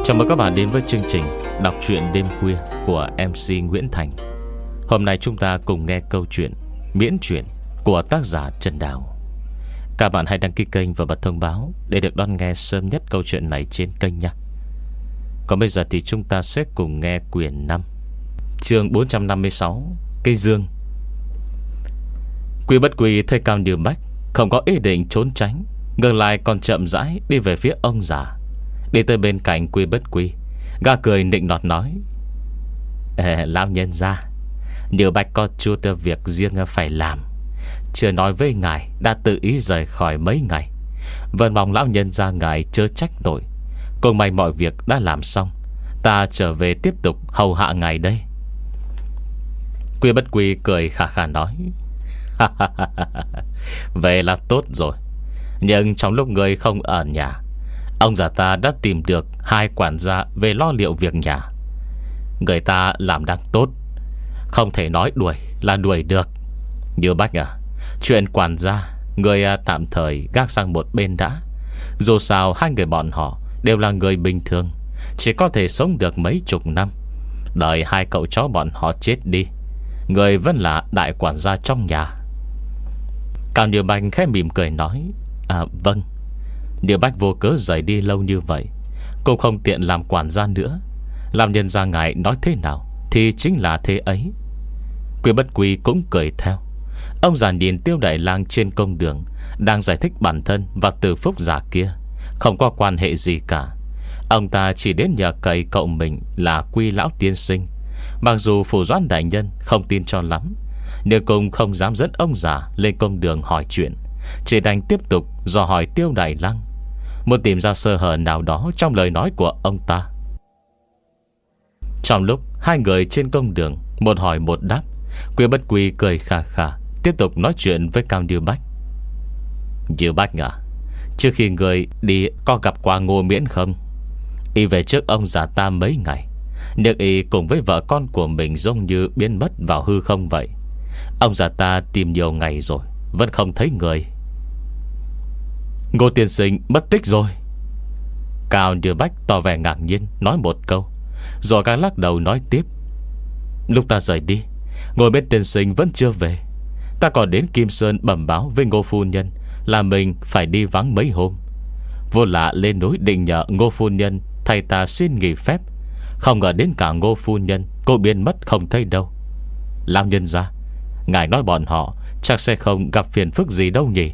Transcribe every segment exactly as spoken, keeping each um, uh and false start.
Chào mừng các bạn đến với chương trình đọc truyện đêm khuya của em xê Nguyễn Thành. Hôm nay chúng ta cùng nghe câu chuyện miễn truyện của tác giả Trần Đào. Các bạn hãy đăng ký kênh và bật thông báo để được đón nghe sớm nhất câu chuyện này trên kênh nha. Còn bây giờ thì chúng ta sẽ cùng nghe quyển năm, chương bốn trăm năm mươi sáu, Cây Dương. Quy Bất Quy thấy Cao Như Bách không có ý định trốn tránh, ngược lại còn chậm rãi đi về phía ông già. Đi tới bên cạnh Quy Bất Quy, gã cười nịnh nọt nói: Ê, lão nhân gia, Như Bách có chút việc riêng phải làm, chưa nói với ngài đã tự ý rời khỏi mấy ngày. Vẫn mong lão nhân gia ngài chớ trách tội. Cùng may mọi việc đã làm xong, ta trở về tiếp tục hầu hạ ngài đây. Quy Bất Quy cười khà khà nói: Vậy là tốt rồi. Nhưng trong lúc người không ở nhà, ông già ta đã tìm được hai quản gia về lo liệu việc nhà. Người ta làm đang tốt, không thể nói đuổi là đuổi được. Như Bách à, chuyện quản gia người tạm thời gác sang một bên đã. Dù sao hai người bọn họ đều là người bình thường, chỉ có thể sống được mấy chục năm. Đợi hai cậu cháu bọn họ chết đi, người vẫn là đại quản gia trong nhà. Cao Như Bách khẽ mỉm cười nói: À vâng. Như Bách vô cớ rời đi lâu như vậy, cũng không tiện làm quản gia nữa. Làm nhân gia ngài nói thế nào thì chính là thế ấy. Quy Bất Quy cũng cười theo. Ông già nhìn Tiêu Đại Lang trên công đường đang giải thích bản thân và Từ Phúc già kia không có quan hệ gì cả. Ông ta chỉ đến nhờ cậy cậu mình là Quy lão tiên sinh. Mặc dù Phủ Doãn đại nhân không tin cho lắm, nhưng cũng không dám dẫn ông già lên công đường hỏi chuyện, chỉ đành tiếp tục dò hỏi Tiêu Đại Lang, muốn tìm ra sơ hở nào đó trong lời nói của ông ta. Trong lúc hai người trên công đường một hỏi một đáp, Quy Bất Quy cười khà khà tiếp tục nói chuyện với Cao Như Bách: Như Bách à, trước khi người đi có gặp qua Ngô Miễn không? Y về trước ông già ta mấy ngày, nhưng y cùng với vợ con của mình giống như biến mất vào hư không vậy. Ông già ta tìm nhiều ngày rồi vẫn không thấy người. Ngô tiên sinh mất tích rồi. Cao Như Bách tỏ vẻ ngạc nhiên nói một câu, rồi càng lắc đầu nói tiếp: Lúc ta rời đi, Ngô Miễn tiên sinh vẫn chưa về. Ta còn đến Kim Sơn bẩm báo với Ngô phu nhân là mình phải đi vắng mấy hôm. Vô lạ lên núi định nhờ Ngô phu nhân thay ta xin nghỉ phép, không ngờ đến cả Ngô phu nhân cô biến mất không thấy đâu. Làm nhân ra, ngài nói bọn họ chắc sẽ không gặp phiền phức gì đâu nhỉ?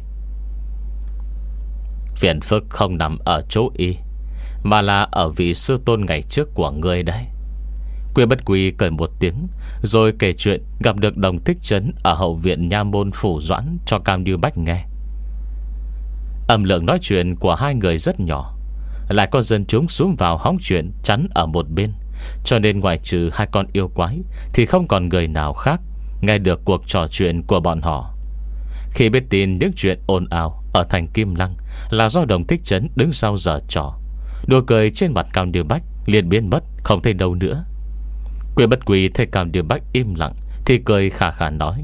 Phiền phức không nằm ở chỗ y, mà là ở vị sư tôn ngày trước của người đấy. Quy Bất Quy cười một tiếng, rồi kể chuyện gặp được Đồng Thích Trấn ở hậu viện nha môn Phủ Doãn cho Cao Như Bách nghe. Âm lượng nói chuyện của hai người rất nhỏ, lại có dân chúng xuống vào hóng chuyện chắn ở một bên, cho nên ngoài trừ hai con yêu quái thì không còn người nào khác nghe được cuộc trò chuyện của bọn họ. Khi biết tin những chuyện ồn ào ở thành Kim Lăng là do Đồng Thích Trấn đứng sau giở trò, đùa cười trên mặt Cao Như Bách liền biến mất không thấy đâu nữa. Quy Bất Quy thấy Cao Như Bách im lặng thì cười khà khà nói: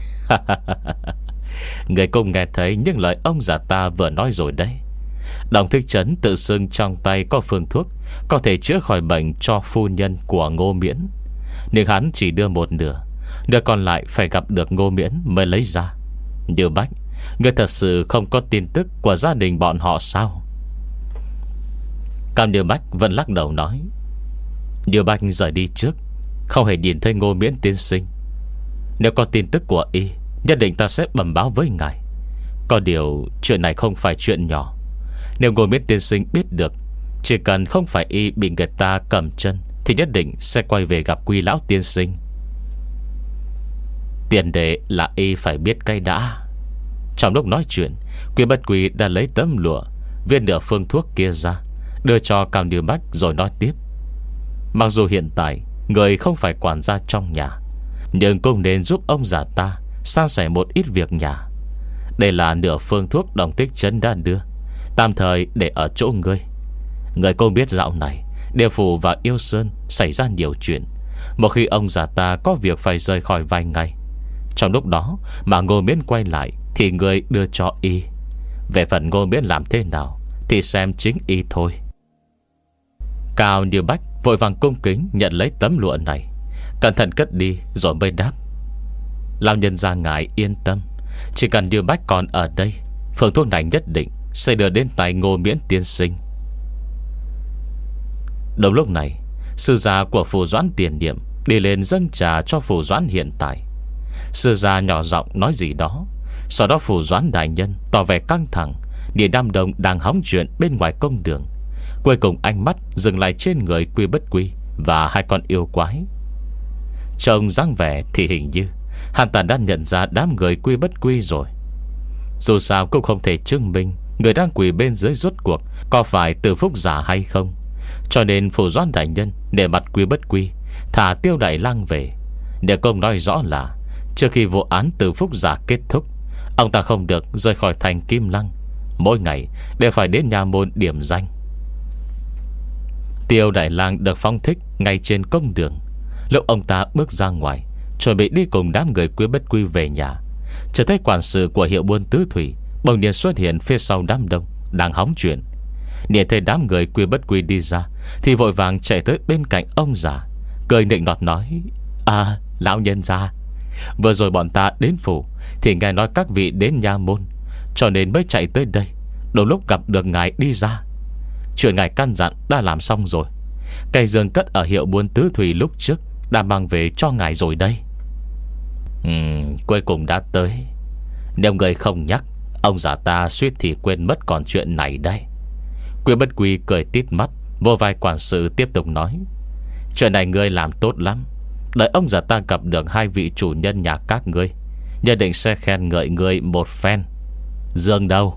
Người cũng nghe thấy những lời ông già ta vừa nói rồi đấy. Đồng Thích Trấn tự xưng trong tay có phương thuốc có thể chữa khỏi bệnh cho phu nhân của Ngô Miễn, nhưng hắn chỉ đưa một nửa, nửa còn lại phải gặp được Ngô Miễn mới lấy ra. Như Bách, người thật sự không có tin tức của gia đình bọn họ sao? Cao Như Bách vẫn lắc đầu nói: Như Bách rời đi trước, không hề nhìn thấy Ngô Miễn tiên sinh. Nếu có tin tức của y, nhất định ta sẽ bẩm báo với ngài. Có điều chuyện này không phải chuyện nhỏ. Nếu Ngô Miễn tiên sinh biết được, chỉ cần không phải y bị người ta cầm chân, thì nhất định sẽ quay về gặp Quy lão tiên sinh. Tiền đề là y phải biết cái đã. Trong lúc nói chuyện, Quy Bất Quy đã lấy tấm lụa viên nửa phương thuốc kia ra, đưa cho Cao Như Bách rồi nói tiếp: Mặc dù hiện tại người không phải quản gia trong nhà, nhưng cũng nên giúp ông già ta san sẻ một ít việc nhà. Đây là nửa phương thuốc Đồng Thích Trấn đã đưa, tạm thời để ở chỗ ngươi. Người cũng biết dạo này Địa Phủ và Yêu Sơn xảy ra nhiều chuyện. Một khi ông già ta có việc phải rời khỏi vài ngày, trong lúc đó mà Ngô Miễn quay lại thì người đưa cho y. Về phần Ngô Miễn làm thế nào thì xem chính y thôi. Cao Như Bách vội vàng cung kính nhận lấy tấm lụa này, cẩn thận cất đi rồi mới đáp: Lão nhân gia ngài yên tâm, chỉ cần Như Bách còn ở đây, phương thuốc này nhất định sẽ đưa đến tay Ngô Miễn tiên sinh. Đúng lúc này, sư gia của Phù Doãn Tiền Niệm đi lên dâng trà cho Phù Doãn hiện tại. Sư gia nhỏ giọng nói gì đó, sau đó Phù Doãn đại nhân tỏ vẻ căng thẳng nhìn đám đông đang hóng chuyện bên ngoài công đường. Cuối cùng ánh mắt dừng lại trên người Quy Bất Quy và hai con yêu quái. Trông dáng vẻ thì hình như hắn ta đã nhận ra đám người Quy Bất Quy rồi. Dù sao cũng không thể chứng minh người đang quỳ bên dưới rốt cuộc có phải Từ Phúc giả hay không. Cho nên Phù Doãn đại nhân để mặt Quy Bất Quy thả Tiêu Đại Lang về, để công nói rõ là trước khi vụ án Từ Phúc giả kết thúc, ông ta không được rời khỏi thành Kim Lăng, mỗi ngày đều phải đến nhà môn điểm danh. Tiêu Đại Lang được phong thích ngay trên công đường. Lúc ông ta bước ra ngoài chuẩn bị đi cùng đám người Quy Bất Quy về nhà, chợt thấy quản sự của hiệu buôn Tứ Thủy bỗng nhiên xuất hiện phía sau đám đông đang hóng chuyện. Nhìn thấy đám người Quy Bất Quy đi ra thì vội vàng chạy tới bên cạnh ông già, cười nịnh nọt nói: À, lão nhân gia, vừa rồi bọn ta đến phủ thì nghe nói các vị đến nha môn, cho nên mới chạy tới đây. Đúng lúc gặp được ngài đi ra, chuyện ngài căn dặn đã làm xong rồi. Cây dương cất ở hiệu buôn Tứ Thủy lúc trước đã mang về cho ngài rồi đây. Ừm, cuối cùng đã tới. Nếu người không nhắc, ông già ta suýt thì quên mất còn chuyện này đây. Quy Bất Quy cười tít mắt, vô vai quản sự tiếp tục nói: Chuyện này ngươi làm tốt lắm. Đợi ông già ta gặp được hai vị chủ nhân nhà các ngươi, nhất định sẽ khen ngợi ngươi một phen. Dương đâu?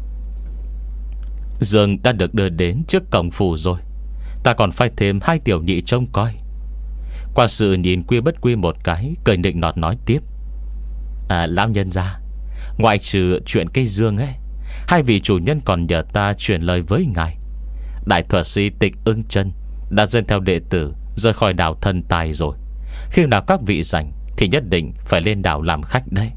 Dương đã được đưa đến trước cổng phủ rồi. Ta còn phải thêm hai tiểu nhị trông coi. Quản sự nhìn Quy Bất Quy một cái, cười nịnh nọt nói tiếp: À, lão nhân gia, ngoại trừ chuyện cây dương ấy, hai vị chủ nhân còn nhờ ta truyền lời với ngài. Đại thuật sĩ Tịch Ưng Chân đã dẫn theo đệ tử rời khỏi đảo Thần Tài rồi. Khi nào các vị rảnh thì nhất định phải lên đảo làm khách đấy.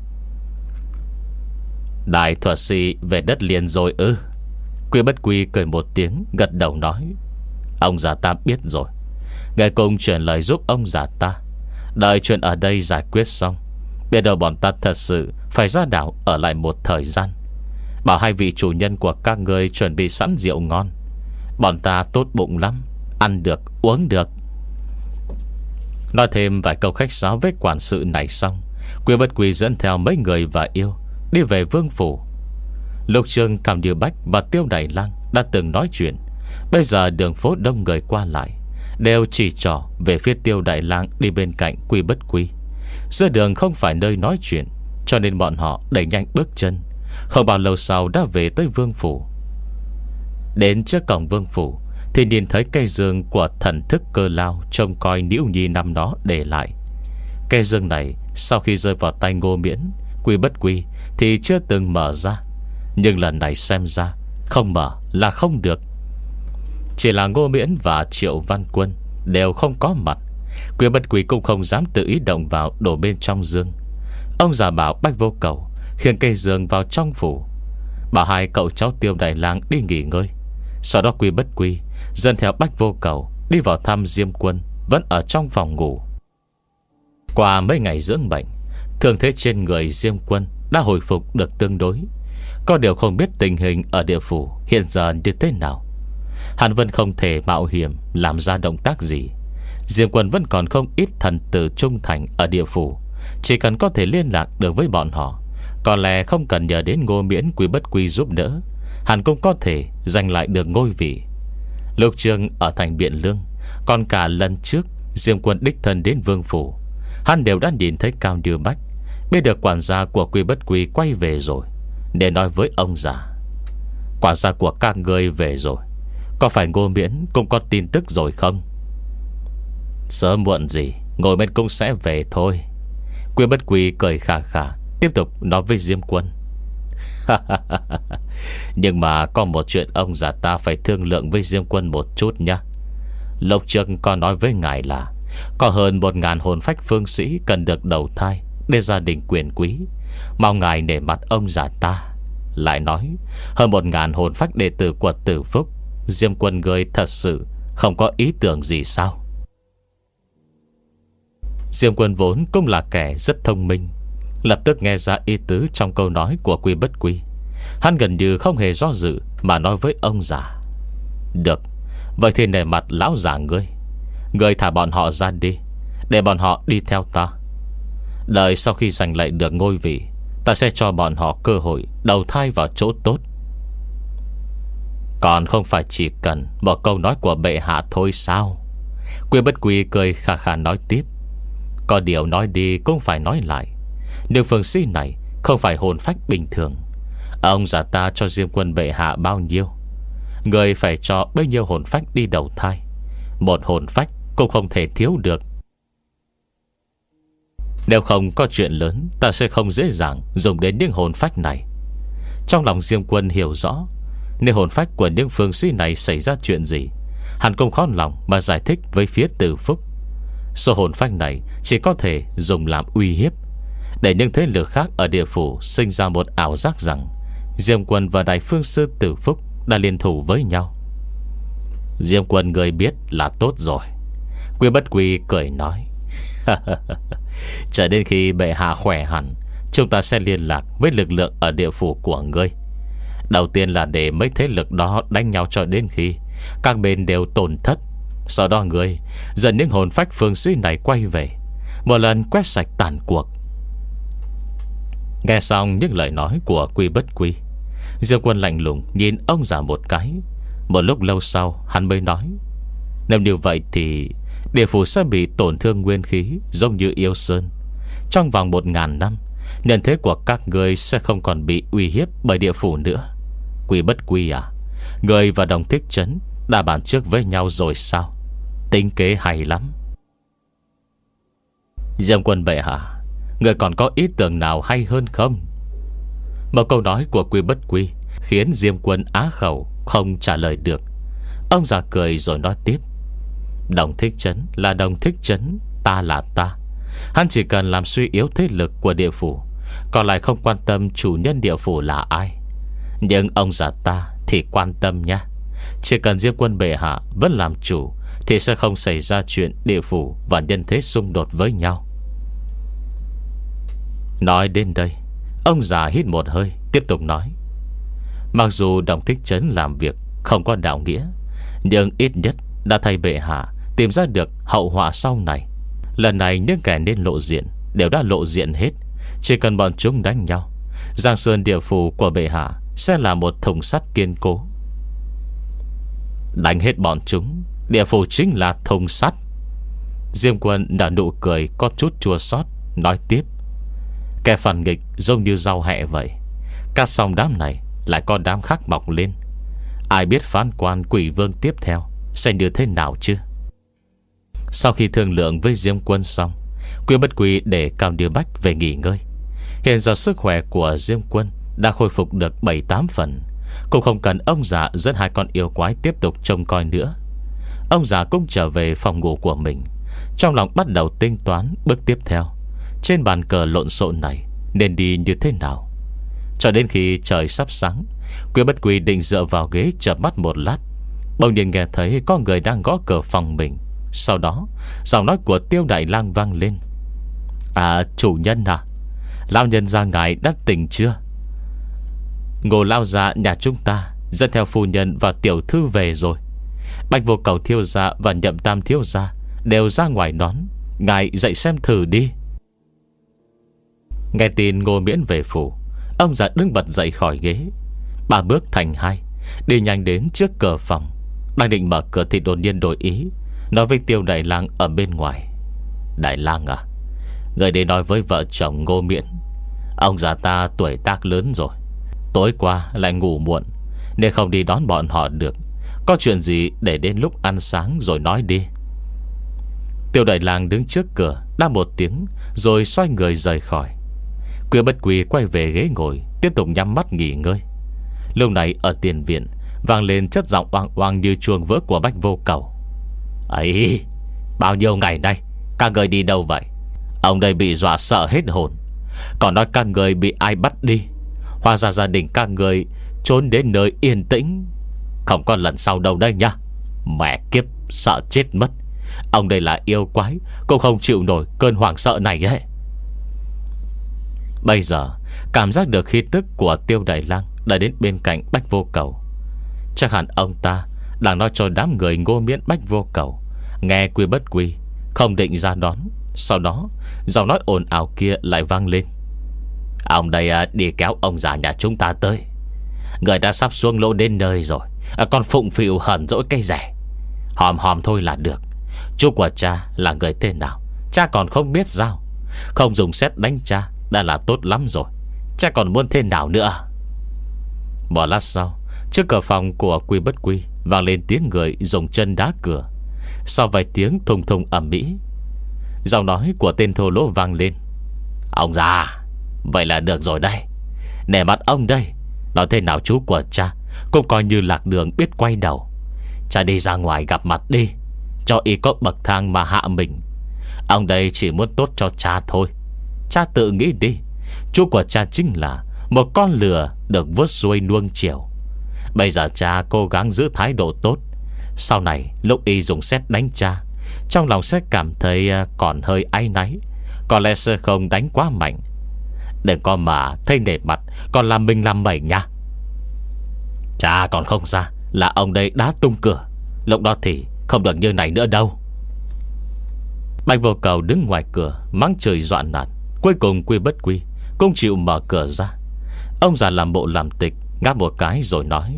Đại thuật sĩ về đất liền rồi ư? Quy Bất Quy cười một tiếng, gật đầu nói: Ông già ta biết rồi. Ngài cùng truyền lời giúp ông già ta. Đợi chuyện ở đây giải quyết xong, biết đâu bọn ta thật sự phải ra đảo ở lại một thời gian. Bảo hai vị chủ nhân của các ngươi chuẩn bị sẵn rượu ngon. Bọn ta tốt bụng lắm, ăn được, uống được. Nói thêm vài câu khách sáo với quản sự này xong, Quy Bất Quy dẫn theo mấy người và yêu đi về vương phủ. Lục Trường, Cảm Điều Bách và Tiêu Đại Lang đã từng nói chuyện. Bây giờ đường phố đông người qua lại, đều chỉ trỏ về phía Tiêu Đại Lang đi bên cạnh Quy Bất Quy. Giữa đường không phải nơi nói chuyện, cho nên bọn họ đẩy nhanh bước chân. Không bao lâu sau đã về tới vương phủ. Đến trước cổng vương phủ thì nhìn thấy cây dương của thần thức Cơ Lao trông coi Liễu Nhi năm đó để lại. Cây dương này sau khi rơi vào tay Ngô Miễn, Quy Bất Quy thì chưa từng mở ra. Nhưng lần này xem ra không mở là không được. Chỉ là Ngô Miễn và Triệu Văn Quân đều không có mặt, Quy Bất Quy cũng không dám tự ý động vào đổ bên trong dương. Ông già bảo Bách Vô Cầu khiêng cây dương vào trong phủ, bảo hai cậu cháu Tiêu Đại Lang đi nghỉ ngơi. Sau đó Quy Bất Quy dẫn theo Bách Vô Cầu đi vào thăm Diêm Quân vẫn ở trong phòng ngủ. Qua mấy ngày dưỡng bệnh, thương thế trên người Diêm Quân đã hồi phục được tương đối. Có điều không biết tình hình ở địa phủ hiện giờ như thế nào. Hàn Vân không thể mạo hiểm làm ra động tác gì. Diêm Quân vẫn còn không ít thần tử trung thành ở địa phủ. Chỉ cần có thể liên lạc được với bọn họ, có lẽ không cần nhờ đến Ngô Miễn, Quy Bất Quy giúp đỡ, hắn cũng có thể giành lại được ngôi vị. Lục Trường ở thành Biện Lương, còn cả lần trước Diêm Quân đích thân đến vương phủ, hắn đều đã nhìn thấy Cao Như Bách, biết được quản gia của Quy Bất Quy quay về rồi, để nói với ông già: Quản gia của các ngươi về rồi, có phải Ngô Miễn cũng có tin tức rồi không? Sớm muộn gì Ngô Miễn cũng sẽ về thôi. Quy Bất Quy cười khà khà, tiếp tục nói với Diêm Quân: Nhưng mà có một chuyện ông già ta phải thương lượng với Diêm Quân một chút nhé. Lộc Trường còn nói với ngài là có hơn một ngàn hồn phách phương sĩ cần được đầu thai để gia đình quyền quý, mong ngài nể mặt ông già ta. Lại nói hơn một ngàn hồn phách đệ tử của Tử Phúc, Diêm Quân người thật sự không có ý tưởng gì sao? Diêm Quân vốn cũng là kẻ rất thông minh, lập tức nghe ra ý tứ trong câu nói của Quy Bất Quy. Hắn gần như không hề do dự mà nói với ông già: được, vậy thì nể mặt lão già ngươi, ngươi thả bọn họ ra đi, để bọn họ đi theo ta. Đợi sau khi giành lại được ngôi vị, ta sẽ cho bọn họ cơ hội đầu thai vào chỗ tốt. Còn không phải chỉ cần một câu nói của bệ hạ thôi sao? Quy Bất Quy cười khà khà nói tiếp: có điều nói đi cũng phải nói lại, nếu Phương Sĩ này không phải hồn phách bình thường, ông già ta cho Diêm Quân bệ hạ bao nhiêu, người phải cho bấy nhiêu hồn phách đi đầu thai. Một hồn phách cũng không thể thiếu được. Nếu không có chuyện lớn, ta sẽ không dễ dàng dùng đến những hồn phách này. Trong lòng Diêm Quân hiểu rõ, nếu hồn phách của những phương sĩ này xảy ra chuyện gì, hắn cũng khó lòng mà giải thích với phía Từ Phúc. Số hồn phách này chỉ có thể dùng làm uy hiếp, để những thế lực khác ở địa phủ sinh ra một ảo giác rằng Diêm Quân và Đại Phương Sư Từ Phúc đã liên thủ với nhau. Diêm Quân người biết là tốt rồi. Quy Bất Quy cười nói: chờ đến khi bệ hạ khỏe hẳn, chúng ta sẽ liên lạc với lực lượng ở địa phủ của ngươi. Đầu tiên là để mấy thế lực đó đánh nhau cho đến khi các bên đều tổn thất. Sau đó ngươi dẫn những hồn phách phương sĩ này quay về, một lần quét sạch tàn cuộc. Nghe xong những lời nói của Quy Bất Quy, Diêm Quân lạnh lùng nhìn ông già một cái. Một lúc lâu sau hắn mới nói: nếu như vậy thì địa phủ sẽ bị tổn thương nguyên khí giống như Yêu Sơn. Trong vòng một ngàn năm, nhân thế của các ngươi sẽ không còn bị uy hiếp bởi địa phủ nữa. Quy Bất Quy à, ngươi và Đồng Thích Trấn đã bàn trước với nhau rồi sao? Tính kế hay lắm. Diêm Quân bệ hạ, ngươi còn có ý tưởng nào hay hơn không? Một câu nói của Quy Bất Quy khiến Diêm Quân á khẩu, không trả lời được. Ông già cười rồi nói tiếp: Đồng Thích Trấn là Đồng Thích Trấn, ta là ta. Hắn chỉ cần làm suy yếu thế lực của địa phủ, còn lại không quan tâm chủ nhân địa phủ là ai. Nhưng ông già ta thì quan tâm nha. Chỉ cần Diêm Quân bệ hạ vẫn làm chủ, thì sẽ không xảy ra chuyện địa phủ và nhân thế xung đột với nhau. Nói đến đây, ông già hít một hơi, tiếp tục nói: mặc dù Đồng Thích Trấn làm việc không có đạo nghĩa, nhưng ít nhất đã thay bệ hạ tìm ra được hậu họa sau này. Lần này những kẻ nên lộ diện đều đã lộ diện hết. Chỉ cần bọn chúng đánh nhau, Giang Sơn địa phủ của bệ hạ sẽ là một thùng sắt kiên cố. Đánh hết bọn chúng, địa phủ chính là thùng sắt. Diêm Quân đã nụ cười có chút chua xót, nói tiếp: kẻ phản nghịch giống như rau hẹ vậy, cắt xong đám này lại có đám khác mọc lên. Ai biết phán quan quỷ vương tiếp theo sẽ như thế nào chứ? Sau khi thương lượng với Diêm Quân xong, Quy Bất Quy để Cao Điêu Bách về nghỉ ngơi. Hiện giờ sức khỏe của Diêm Quân đã khôi phục được bảy tám phần, cũng không cần ông già dẫn hai con yêu quái tiếp tục trông coi nữa. Ông già cũng trở về phòng ngủ của mình, trong lòng bắt đầu tính toán bước tiếp theo. Trên bàn cờ lộn xộn này nên đi như thế nào? Cho đến khi trời sắp sáng, Quy Bất Quy định dựa vào ghế chợp mắt một lát, bỗng nhiên nghe thấy có người đang gõ cửa phòng mình. Sau đó giọng nói của Tiêu Đại Lang vang lên: à, chủ nhân à, lão nhân gia ngài đã tỉnh chưa? Ngô lao gia nhà chúng ta dẫn theo phu nhân và tiểu thư về rồi. Bạch Vô Cầu thiếu gia và Nhậm Tam thiếu gia đều ra ngoài đón, ngài dậy xem thử đi. Nghe tin Ngô Miễn về phủ, ông già đứng bật dậy khỏi ghế, ba bước thành hai, đi nhanh đến trước cửa phòng. Đang định mở cửa thì đột nhiên đổi ý, nói với Tiêu Đại Lang ở bên ngoài: Đại Lang à, người đến nói với vợ chồng Ngô Miễn, ông già ta tuổi tác lớn rồi, tối qua lại ngủ muộn nên không đi đón bọn họ được. Có chuyện gì để đến lúc ăn sáng rồi nói đi. Tiêu Đại Lang đứng trước cửa đáp một tiếng rồi xoay người rời khỏi. Quy Bất Quy quay về ghế ngồi, tiếp tục nhắm mắt nghỉ ngơi. Lúc này ở tiền viện vang lên chất giọng oang oang như chuông vỡ của Bạch Vô Cầu: ấy, bao nhiêu ngày nay các người đi đâu vậy? Ông đây bị dọa sợ hết hồn, còn nói các người bị ai bắt đi. Hóa ra gia đình các người trốn đến nơi yên tĩnh. Không có lần sau đâu đây nha. Mẹ kiếp, Sợ chết mất. Ông đây là yêu quái, cũng không chịu nổi cơn hoảng sợ này ấy. Bây giờ cảm giác được khí tức của Tiêu Đại Lang đã đến bên cạnh Bách Vô Cầu. Chắc hẳn ông ta đang nói cho đám người Ngô Miễn Bách Vô Cầu nghe quy bất quy, không định ra đón. Sau đó giọng nói ồn ào kia lại vang lên: Ông đây à, đi kéo ông già nhà chúng ta tới. Người đã sắp xuống lỗ đến nơi rồi, à, còn phụng phịu hờn dỗi cây rẻ. Hòm hòm thôi là được. Chú của cha là người thế nào cha còn không biết sao? Không dùng sét đánh cha đã là tốt lắm rồi, cha còn muốn thế nào nữa? Một lát sau, trước cửa phòng của Quy Bất Quy vang lên tiếng người dùng chân đá cửa. Sau vài tiếng thùng thùng ầm ĩ, giọng nói của tên thô lỗ vang lên: Ông già, vậy là được rồi đây. Nể mặt ông đây, nói thế nào chú của cha cũng coi như lạc đường biết quay đầu. Cha đi ra ngoài gặp mặt đi, cho y có bậc thang mà hạ mình. Ông đây chỉ muốn tốt cho cha thôi. Cha tự nghĩ đi, chú của cha chính là một con lừa được vớt xuôi nuông chiều. Bây giờ cha cố gắng giữ thái độ tốt, sau này lúc y dùng sét đánh cha, trong lòng sẽ cảm thấy còn hơi áy náy, có lẽ sẽ không đánh quá mạnh. Đừng có mà thấy nể mặt còn làm mình làm mẩy nha. Cha còn không ra là ông đây đá tung cửa, lúc đó thì không được như này nữa đâu. Bạch Vô Cầu đứng ngoài cửa mắng trời dọa nạt. Cuối cùng Quy Bất Quy cũng chịu mở cửa ra. Ông già làm bộ làm tịch, ngáp một cái rồi nói: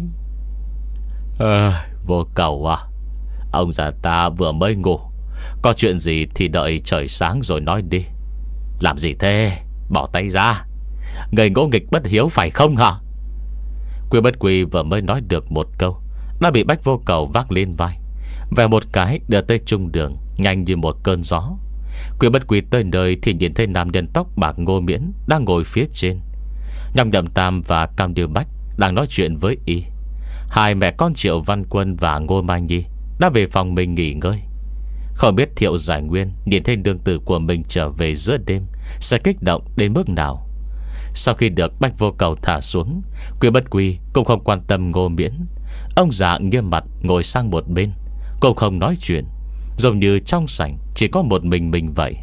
à, Vô Cầu à, ông già ta vừa mới ngủ, có chuyện gì thì đợi trời sáng rồi nói đi. Làm gì thế, bỏ tay ra. Người ngỗ nghịch bất hiếu phải không hả? Quy Bất Quy vừa mới nói được một câu đã bị Bách Vô Cầu vác lên vai, về một cái đưa tới trung đường, nhanh như một cơn gió. Quy Bất Quy tới nơi thì nhìn thấy nam nhân tóc bạc Ngô Miễn đang ngồi phía trên. Nhong Đậm Tam và Cam Điêu Bách đang nói chuyện với y. Hai mẹ con Triệu Văn Quân và Ngô Mai Nhi đã về phòng mình nghỉ ngơi. Không biết Thiệu Giải Nguyên nhìn thấy nương tử của mình trở về giữa đêm sẽ kích động đến mức nào. Sau khi được Bách Vô Cầu thả xuống, Quy Bất Quy cũng không quan tâm Ngô Miễn. Ông già nghiêm mặt ngồi sang một bên, cũng không nói chuyện, giống như trong sảnh chỉ có một mình mình vậy.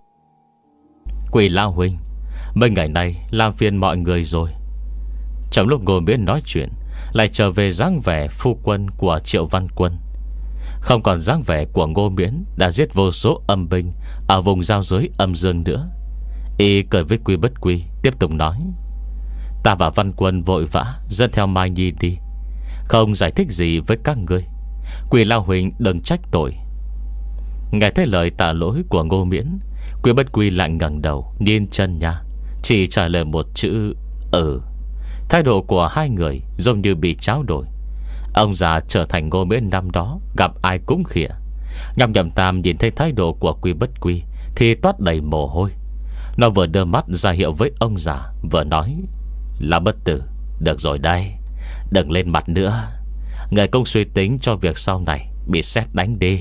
Quỷ lão huynh, mấy ngày nay làm phiền mọi người rồi. Trong lúc Ngô Miễn nói chuyện, lại trở về dáng vẻ phu quân của Triệu Văn Quân, không còn dáng vẻ của Ngô Miễn đã giết vô số âm binh ở vùng giao giới âm dương nữa. Y cười với Quy Bất Quy, tiếp tục nói: Ta và Văn Quân vội vã dẫn theo Mai Nhi đi, không giải thích gì với các ngươi. Quỷ lão huynh đừng trách tội. Nghe thấy lời tạ lỗi của Ngô Miễn, Quy Bất Quy lại ngẩng đầu nhìn chân nha, chỉ trả lời một chữ ừ. Thái độ của hai người giống như bị tráo đổi. Ông già trở thành Ngô Miễn năm đó gặp ai cũng khịa. Nhong Nhậm Tam nhìn thấy thái độ của Quy Bất Quy thì toát đầy mồ hôi. Nó vừa đưa mắt ra hiệu với ông già, vừa nói: Là Bất Tử, được rồi đây, đừng lên mặt nữa. Người cũng suy tính cho việc sau này bị sét đánh đi.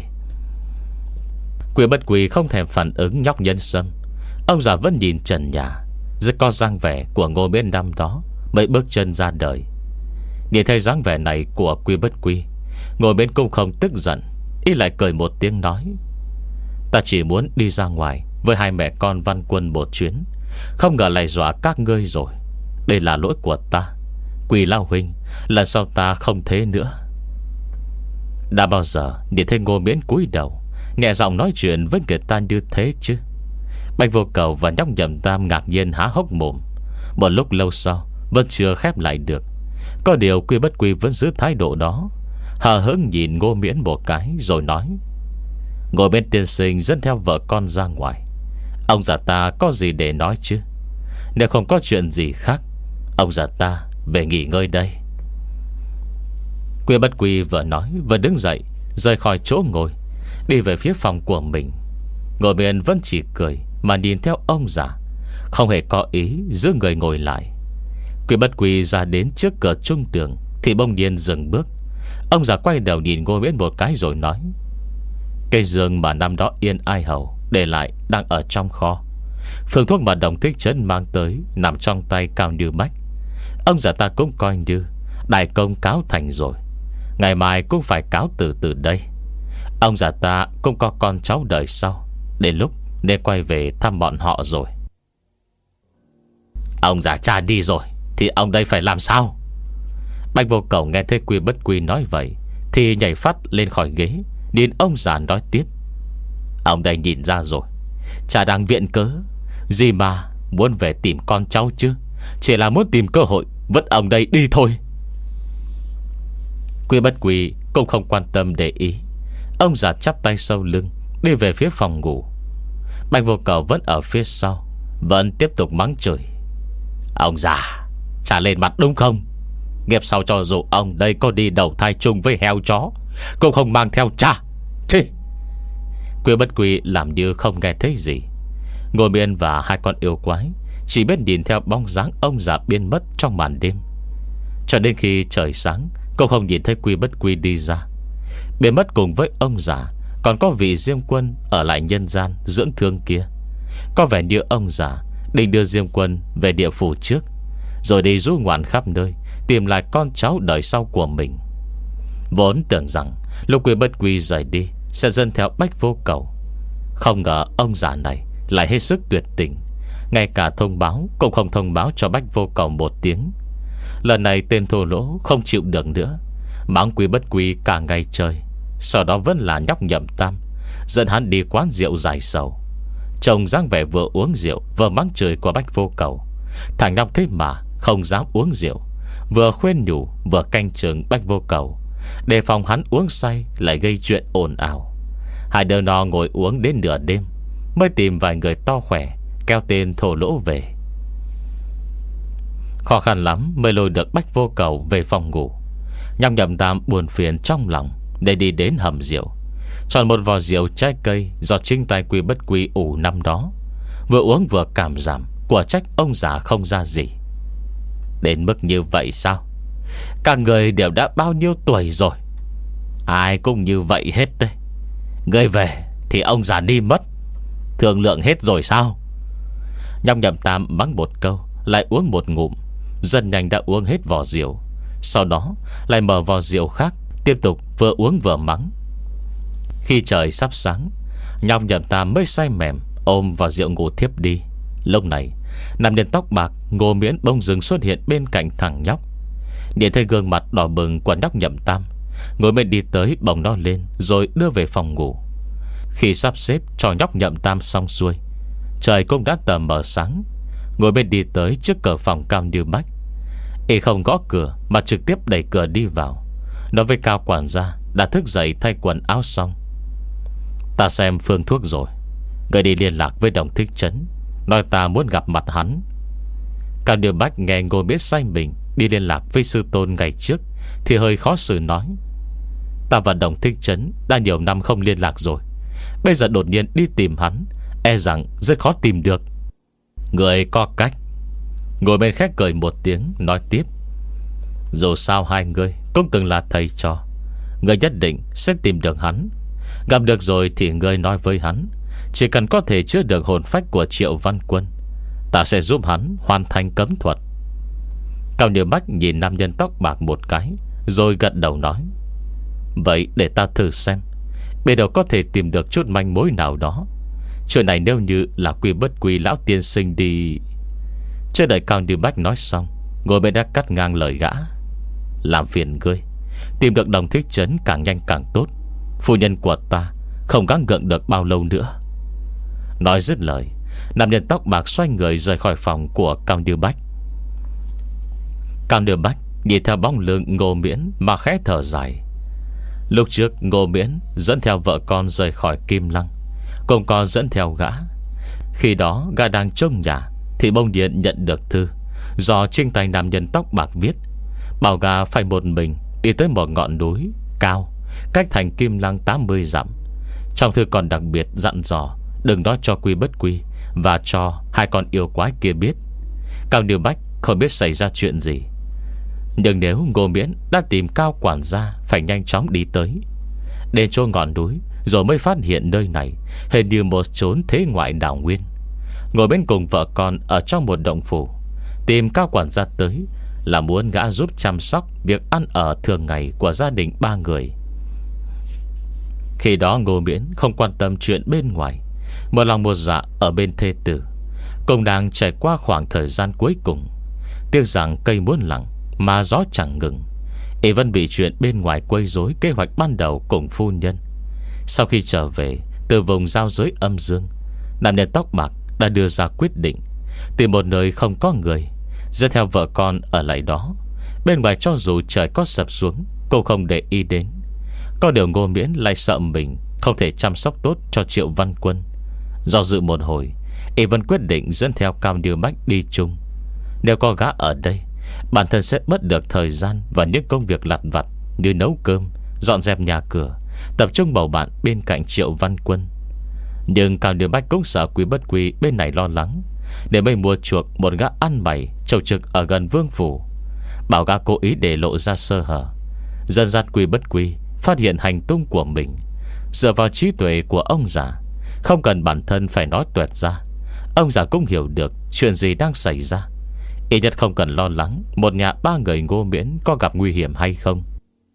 Quy Bất Quy không thèm phản ứng nhóc nhân sâm. Ông già vẫn nhìn trần nhà, rất có dáng vẻ của Ngô Miễn năm đó mới bước chân ra đời. Nhìn thấy dáng vẻ này của Quy Bất Quy, Ngô Miễn cũng không tức giận. Y lại cười một tiếng nói: Ta chỉ muốn đi ra ngoài với hai mẹ con Văn Quân một chuyến, không ngờ lại dọa các ngươi rồi. Đây là lỗi của ta. Quỷ lão huynh, lần sau ta không thế nữa. Đã bao giờ nhìn thấy Ngô Miễn cúi đầu nhẹ giọng nói chuyện với người ta như thế chứ? Bạch Vô Cầu và Nhóc Nhậm Tam ngạc nhiên há hốc mồm. Một lúc lâu sau vẫn chưa khép lại được. Có điều Quy Bất Quy vẫn giữ thái độ đó, hờ hững nhìn Ngô Miễn một cái rồi nói: Ngồi bên tiên sinh dẫn theo vợ con ra ngoài, ông già ta có gì để nói chứ? Nếu không có chuyện gì khác, ông già ta về nghỉ ngơi đây. Quy Bất Quy vừa nói vừa đứng dậy, rời khỏi chỗ ngồi, đi về phía phòng của mình. Ngồi bên vẫn chỉ cười mà nhìn theo ông già, không hề có ý giữ người ngồi lại. Quy Bất Quy ra đến trước cửa trung đường thì bỗng nhiên dừng bước. Ông già quay đầu nhìn Ngô Miễn một cái rồi nói: Cây giường mà năm đó Yên Ai Hầu để lại đang ở trong kho. Phương thuốc mà Đồng Thích Trấn mang tới nằm trong tay Cao Như Bách. Ông già ta cũng coi như đại công cáo thành rồi, ngày mai cũng phải cáo từ từ đây. Ông già ta cũng có con cháu đời sau, đến lúc nên quay về thăm bọn họ rồi. Ông già cha đi rồi thì ông đây phải làm sao? Bạch Vô Cầu nghe thấy Quy Bất Quy nói vậy thì nhảy phát lên khỏi ghế, nhìn ông già nói tiếp. Ông đây nhìn ra rồi, cha đang viện cớ gì mà muốn về tìm con cháu chứ, chỉ là muốn tìm cơ hội vứt ông đây đi thôi. Quy Bất Quy cũng không quan tâm để ý. Ông già chắp tay sau lưng đi về phía phòng ngủ. Bạch Vô Cầu vẫn ở phía sau, vẫn tiếp tục mắng chửi. Ông già, trả lên mặt đúng không? Nghiệp sau cho dù ông đây có đi đầu thai chung với heo chó, cũng không mang theo cha. Chì. Quy Bất Quy làm như không nghe thấy gì. Ngô Miên và hai con yêu quái chỉ biết nhìn theo bóng dáng ông già biến mất trong màn đêm. Cho đến khi trời sáng, cũng không nhìn thấy Quy Bất Quy đi ra. Biến mất cùng với ông già còn có vị Diêm Quân ở lại nhân gian dưỡng thương kia. Có vẻ như ông già định đưa Diêm Quân về địa phủ trước, rồi đi du ngoạn khắp nơi tìm lại con cháu đời sau của mình. Vốn tưởng rằng lúc Quy Bất Quy rời đi sẽ dân theo Bạch Vô Cầu, không ngờ ông già này lại hết sức tuyệt tình, ngay cả thông báo cũng không thông báo cho Bạch Vô Cầu một tiếng. Lần này tên thô lỗ không chịu được nữa, mắng Quy Bất Quy cả ngày trời. Sau đó vẫn là nhóc Nhậm Tam dẫn hắn đi quán rượu giải sầu. Chồng dáng vẻ vừa uống rượu vừa mắng chửi của Bạch Vô Cầu. Thằng nhóc thế mà không dám uống rượu, vừa khuyên nhủ vừa canh chừng Bạch Vô Cầu, đề phòng hắn uống say lại gây chuyện ồn ào. Hai đứa nó ngồi uống đến nửa đêm mới tìm vài người to khỏe kéo tên thô lỗ về. Khó khăn lắm mới lôi được Bạch Vô Cầu về phòng ngủ. Nhóc Nhậm Tam buồn phiền trong lòng để đi đến hầm rượu, chọn một vò rượu trái cây do chính tay Quy Bất Quy ủ năm đó. Vừa uống vừa cảm giảm, của trách ông già không ra gì. Đến mức như vậy sao? Các người đều đã bao nhiêu tuổi rồi? Ai cũng như vậy hết đấy. Người về thì ông già đi mất, thương lượng hết rồi sao? Nhóc Nhậm Tam mắng một câu, lại uống một ngụm, dần nhanh đã uống hết vò rượu. Sau đó lại mở vò rượu khác, tiếp tục vừa uống vừa mắng. Khi trời sắp sáng, nhóc Nhậm Tam mới say mềm ôm vào rượu ngủ thiếp đi. Lúc này nam nhân tóc bạc Ngô Miễn bỗng dưng xuất hiện bên cạnh thằng nhóc. Nhìn thấy gương mặt đỏ bừng của nhóc Nhậm Tam, Ngô Miễn đi tới bồng nó lên rồi đưa về phòng ngủ. Khi sắp xếp cho nhóc Nhậm Tam xong xuôi, trời cũng đã tờ mờ sáng. Ngô Miễn đi tới trước cửa phòng Cao Như Bách. Y không gõ cửa mà trực tiếp đẩy cửa đi vào, nói với Cao quản gia đã thức dậy thay quần áo xong. Ta xem phương thuốc rồi, người đi liên lạc với Đồng Thích Trấn, nói ta muốn gặp mặt hắn. Cao Như Bách nghe Ngô Miễn say mình đi liên lạc với sư tôn ngày trước thì hơi khó xử nói. Ta và Đồng Thích Trấn đã nhiều năm không liên lạc rồi, bây giờ đột nhiên đi tìm hắn, e rằng rất khó tìm được. Người có cách. Ngồi bên khách cười một tiếng nói tiếp. Dù sao hai người cũng từng là thầy trò, người nhất định sẽ tìm được hắn. Gặp được rồi thì người nói với hắn, chỉ cần có thể chữa được hồn phách của Triệu Văn Quân, ta sẽ giúp hắn hoàn thành cấm thuật. Cao Như Bách nhìn nam nhân tóc bạc một cái, rồi gật đầu nói. Vậy để ta thử xem, biết đâu có thể tìm được chút manh mối nào đó. Chuyện này nếu như là Quy Bất Quy lão tiên sinh đi. Chưa đợi Cao Như Bách nói xong, ngồi bên đã cắt ngang lời gã. Làm phiền ngươi, tìm được Đồng Thích Trấn càng nhanh càng tốt. Phu nhân của ta không gắng gượng được bao lâu nữa. Nói dứt lời, nam nhân tóc bạc xoay người rời khỏi phòng của Cao Như Bách. Cao Như Bách nhìn theo bóng lưng Ngô Miễn mà khẽ thở dài. Lúc trước Ngô Miễn dẫn theo vợ con rời khỏi Kim Lăng, cùng con dẫn theo gã. Khi đó gã đang trông nhà thì bỗng nhiên nhận được thư do trên tay nam nhân tóc bạc viết, bảo gã phải một mình đi tới một ngọn núi cao cách thành Kim Lăng tám mươi dặm. Trong thư còn đặc biệt dặn dò đừng nói cho Quy Bất Quy và cho hai con yêu quái kia biết. Cao Như Bách không biết xảy ra chuyện gì, nhưng nếu Ngô Miễn đã tìm Cao quản gia, phải nhanh chóng đi tới đến chỗ ngọn núi, rồi mới phát hiện nơi này hình như một chốn thế ngoại đảo nguyên. Ngồi bên cùng vợ con ở trong một động phủ, tìm Cao quản gia tới là muốn gã giúp chăm sóc việc ăn ở thường ngày của gia đình ba người. Khi đó Ngô Miễn không quan tâm chuyện bên ngoài, một lòng một dạ ở bên thê tử, cũng đang trải qua khoảng thời gian cuối cùng. Tiếc rằng cây muốn lặng mà gió chẳng ngừng, y vẫn bị chuyện bên ngoài quấy rối kế hoạch ban đầu cùng phu nhân. Sau khi trở về từ vùng giao giới âm dương, nam nhân tóc bạc đã đưa ra quyết định tìm một nơi không có người, dẫn theo vợ con ở lại đó. Bên ngoài cho dù trời có sập xuống, cô không để ý đến. Có điều Ngô Miễn lại sợ mình không thể chăm sóc tốt cho Triệu Văn Quân. Do dự một hồi, y vẫn quyết định dẫn theo Cao Như Bách đi chung. Nếu có gã ở đây, bản thân sẽ bớt được thời gian và những công việc lặt vặt như nấu cơm, dọn dẹp nhà cửa, tập trung bầu bạn bên cạnh Triệu Văn Quân. Nhưng Cao Như Bách cũng sợ Quý Bất Quy bên này lo lắng, để mới mua chuộc một gã ăn mày trầu trực ở gần vương phủ, bảo gã cố ý để lộ ra sơ hở. Dần dần Quý Bất Quy phát hiện hành tung của mình. Dựa vào trí tuệ của ông già, không cần bản thân phải nói tuẹt ra, ông già cũng hiểu được chuyện gì đang xảy ra. Ít nhất không cần lo lắng một nhà ba người Ngô Miễn có gặp nguy hiểm hay không.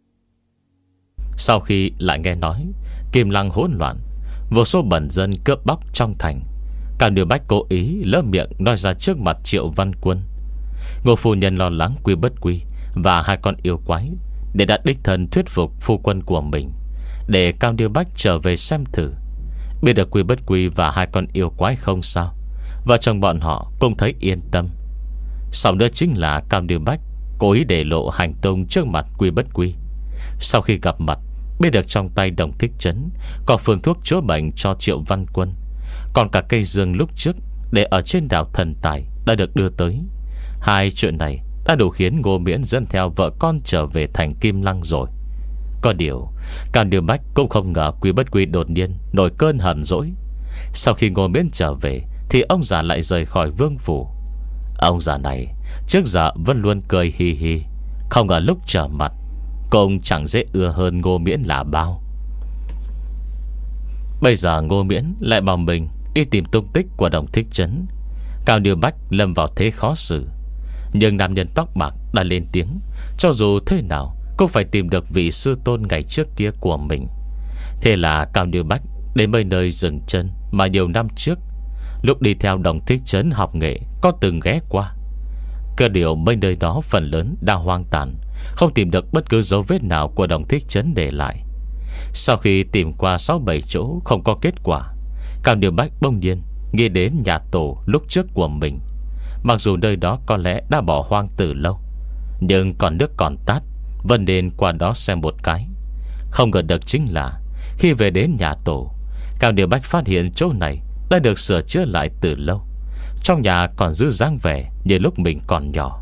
Sau khi lại nghe nói Kim Lăng hỗn loạn, vô số bần dân cướp bóc trong thành, Cao Như Bách cố ý lỡ miệng nói ra trước mặt Triệu Văn Quân. Ngô phu nhân lo lắng Quý Bất Quy và hai con yêu quái, để đã đích thân thuyết phục phu quân của mình để Cao Như Bách trở về xem thử. Biết được Quý Bất Quy và hai con yêu quái không sao, vợ chồng bọn họ cũng thấy yên tâm. Sau nữa chính là Cao Như Bách cố ý để lộ hành tung trước mặt Quý Bất Quy. Sau khi gặp mặt, biết được trong tay Đồng Thích Trấn có phương thuốc chữa bệnh cho Triệu Văn Quân, còn cả cây dương lúc trước để ở trên đảo Thần Tài đã được đưa tới. Hai chuyện này đã đủ khiến Ngô Miễn dẫn theo vợ con trở về thành Kim Lăng rồi. Có điều Cao Như Bách cũng không ngờ Quý Bất Quy đột nhiên nổi cơn hờn dỗi. Sau khi Ngô Miễn trở về thì ông già lại rời khỏi vương phủ. Ông già này trước giờ vẫn luôn cười hi hi, không ngờ lúc trở mặt cũng chẳng dễ ưa hơn Ngô Miễn là bao. Bây giờ Ngô Miễn lại bảo mình đi tìm tung tích của Đồng Thích Trấn. Cao Như Bách lâm vào thế khó xử. Nhưng nam nhân tóc bạc đã lên tiếng, cho dù thế nào cũng phải tìm được vị sư tôn ngày trước kia của mình. Thế là Cao Như Bách đến mấy nơi dừng chân mà nhiều năm trước, lúc đi theo Đồng Thích Trấn học nghệ, có từng ghé qua. Cơ điều mấy nơi đó phần lớn đã hoang tàn, không tìm được bất cứ dấu vết nào của Đồng Thích Trấn để lại. Sau khi tìm qua sáu bảy chỗ không có kết quả, Cao Như Bách bỗng nhiên nghĩ đến nhà tổ lúc trước của mình. Mặc dù nơi đó có lẽ đã bỏ hoang từ lâu, nhưng còn nước còn tát, vẫn nên qua đó xem một cái. Không ngờ được chính là khi về đến nhà tổ, Cao Như Bách phát hiện chỗ này đã được sửa chữa lại từ lâu. Trong nhà còn giữ dáng vẻ như lúc mình còn nhỏ.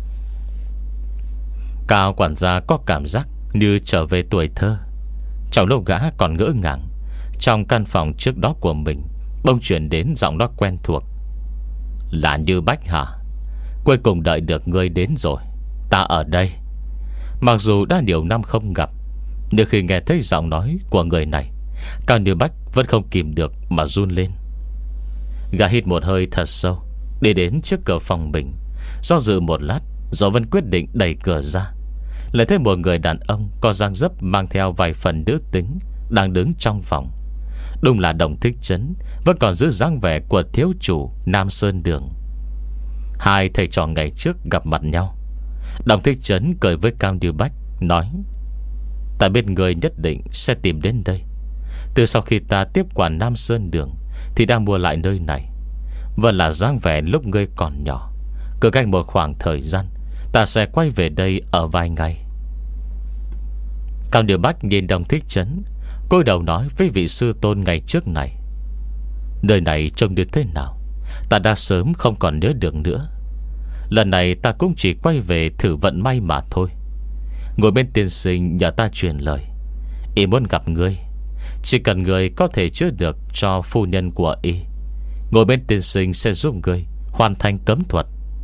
Cao quản gia có cảm giác như trở về tuổi thơ. Trong lúc gã còn ngỡ ngàng, trong căn phòng trước đó của mình bỗng chuyển đến giọng nói quen thuộc. Là Như Bách hả? Cuối cùng đợi được ngươi đến rồi. Ta ở đây. Mặc dù đã nhiều năm không gặp, nhưng khi nghe thấy giọng nói của người này, Cao Như Bách vẫn không kìm được mà run lên. Gã hít một hơi thật sâu, đi đến trước cửa phòng mình. Do dự một lát rồi vẫn quyết định đẩy cửa ra. Lại thấy một người đàn ông có dáng dấp mang theo vài phần nữ tính đang đứng trong phòng. Đúng là Đồng Thích Trấn, vẫn còn giữ dáng vẻ của thiếu chủ Nam Sơn Đường. Hai thầy trò ngày trước gặp mặt nhau. Đồng Thích Trấn cười với Cao Như Bách, nói: Ta biết người nhất định sẽ tìm đến đây. Từ sau khi ta tiếp quản Nam Sơn Đường thì đang mua lại nơi này. Vẫn là dáng vẻ lúc ngươi còn nhỏ. Cứ cách một khoảng thời gian ta sẽ quay về đây ở vài ngày. Cao Như Bách nhìn Đồng Thích Trấn, cúi đầu nói với vị sư tôn ngày trước này: Nơi này trông như thế nào ta đã sớm không còn nhớ được nữa. Lần này ta cũng chỉ quay về thử vận may mà thôi. Ngồi bên tiên sinh nhờ ta truyền lời, y muốn gặp ngươi. Chỉ cần ngươi có thể chữa được cho phu nhân của y, ngồi bên tiên sinh sẽ giúp ngươi hoàn thành cấm thuật.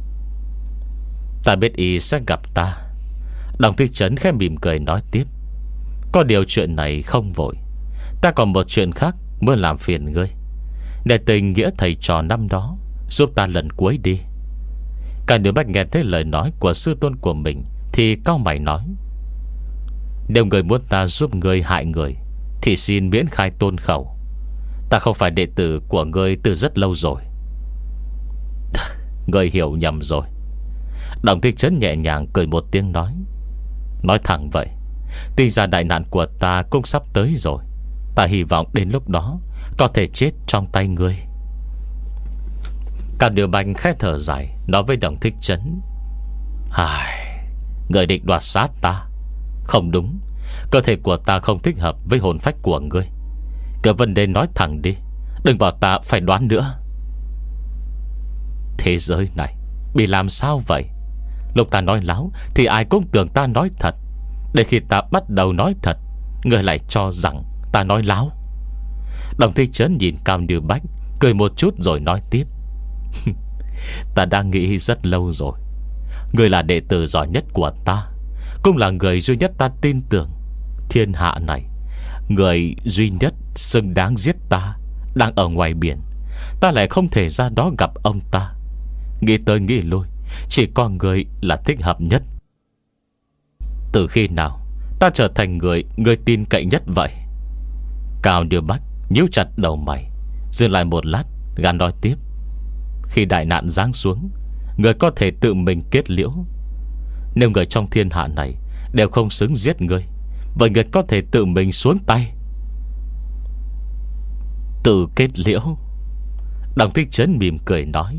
Ta biết y sẽ gặp ta. Đồng Thích Trấn khẽ mỉm cười nói tiếp: Có điều chuyện này không vội. Ta còn một chuyện khác muốn làm phiền ngươi. Để tình nghĩa thầy trò năm đó giúp ta lần cuối đi. Cả Như Bách nghe thấy lời nói của sư tôn của mình thì cau mày nói: Nếu người muốn ta giúp người hại người thì xin miễn khai tôn khẩu. Ta không phải đệ tử của ngươi từ rất lâu rồi. Ngươi hiểu nhầm rồi. Đồng Thích Trấn nhẹ nhàng cười một tiếng nói: Nói thẳng vậy, tuy ra đại nạn của ta cũng sắp tới rồi. Ta hy vọng đến lúc đó có thể chết trong tay ngươi. Cao Điều Banh khẽ thở dài, nói với Đồng Thích Trấn: Hài, ngươi định đoạt sát ta? Không đúng. Cơ thể của ta không thích hợp với hồn phách của ngươi. Cứ vấn đề nói thẳng đi, đừng bảo ta phải đoán nữa. Thế giới này bị làm sao vậy? Lúc ta nói láo thì ai cũng tưởng ta nói thật. Để khi ta bắt đầu nói thật, ngươi lại cho rằng ta nói láo. Đồng Thích Trấn nhìn Cao Như Bách, cười một chút rồi nói tiếp: Ta đã nghĩ rất lâu rồi. Ngươi là đệ tử giỏi nhất của ta, cũng là người duy nhất ta tin tưởng. Thiên hạ này, người duy nhất xứng đáng giết ta đang ở ngoài biển. Ta lại không thể ra đó gặp ông ta. Nghĩ tới nghĩ lui, chỉ có người là thích hợp nhất. Từ khi nào ta trở thành người người tin cậy nhất vậy? Cao Như Bách nhíu chặt đầu mày, dừng lại một lát, gàn nói tiếp: Khi đại nạn giáng xuống, người có thể tự mình kết liễu. Nếu người trong thiên hạ này đều không xứng giết người, vậy người có thể tự mình xuống tay. Tự kết liễu? Đồng Thích Trấn mỉm cười nói: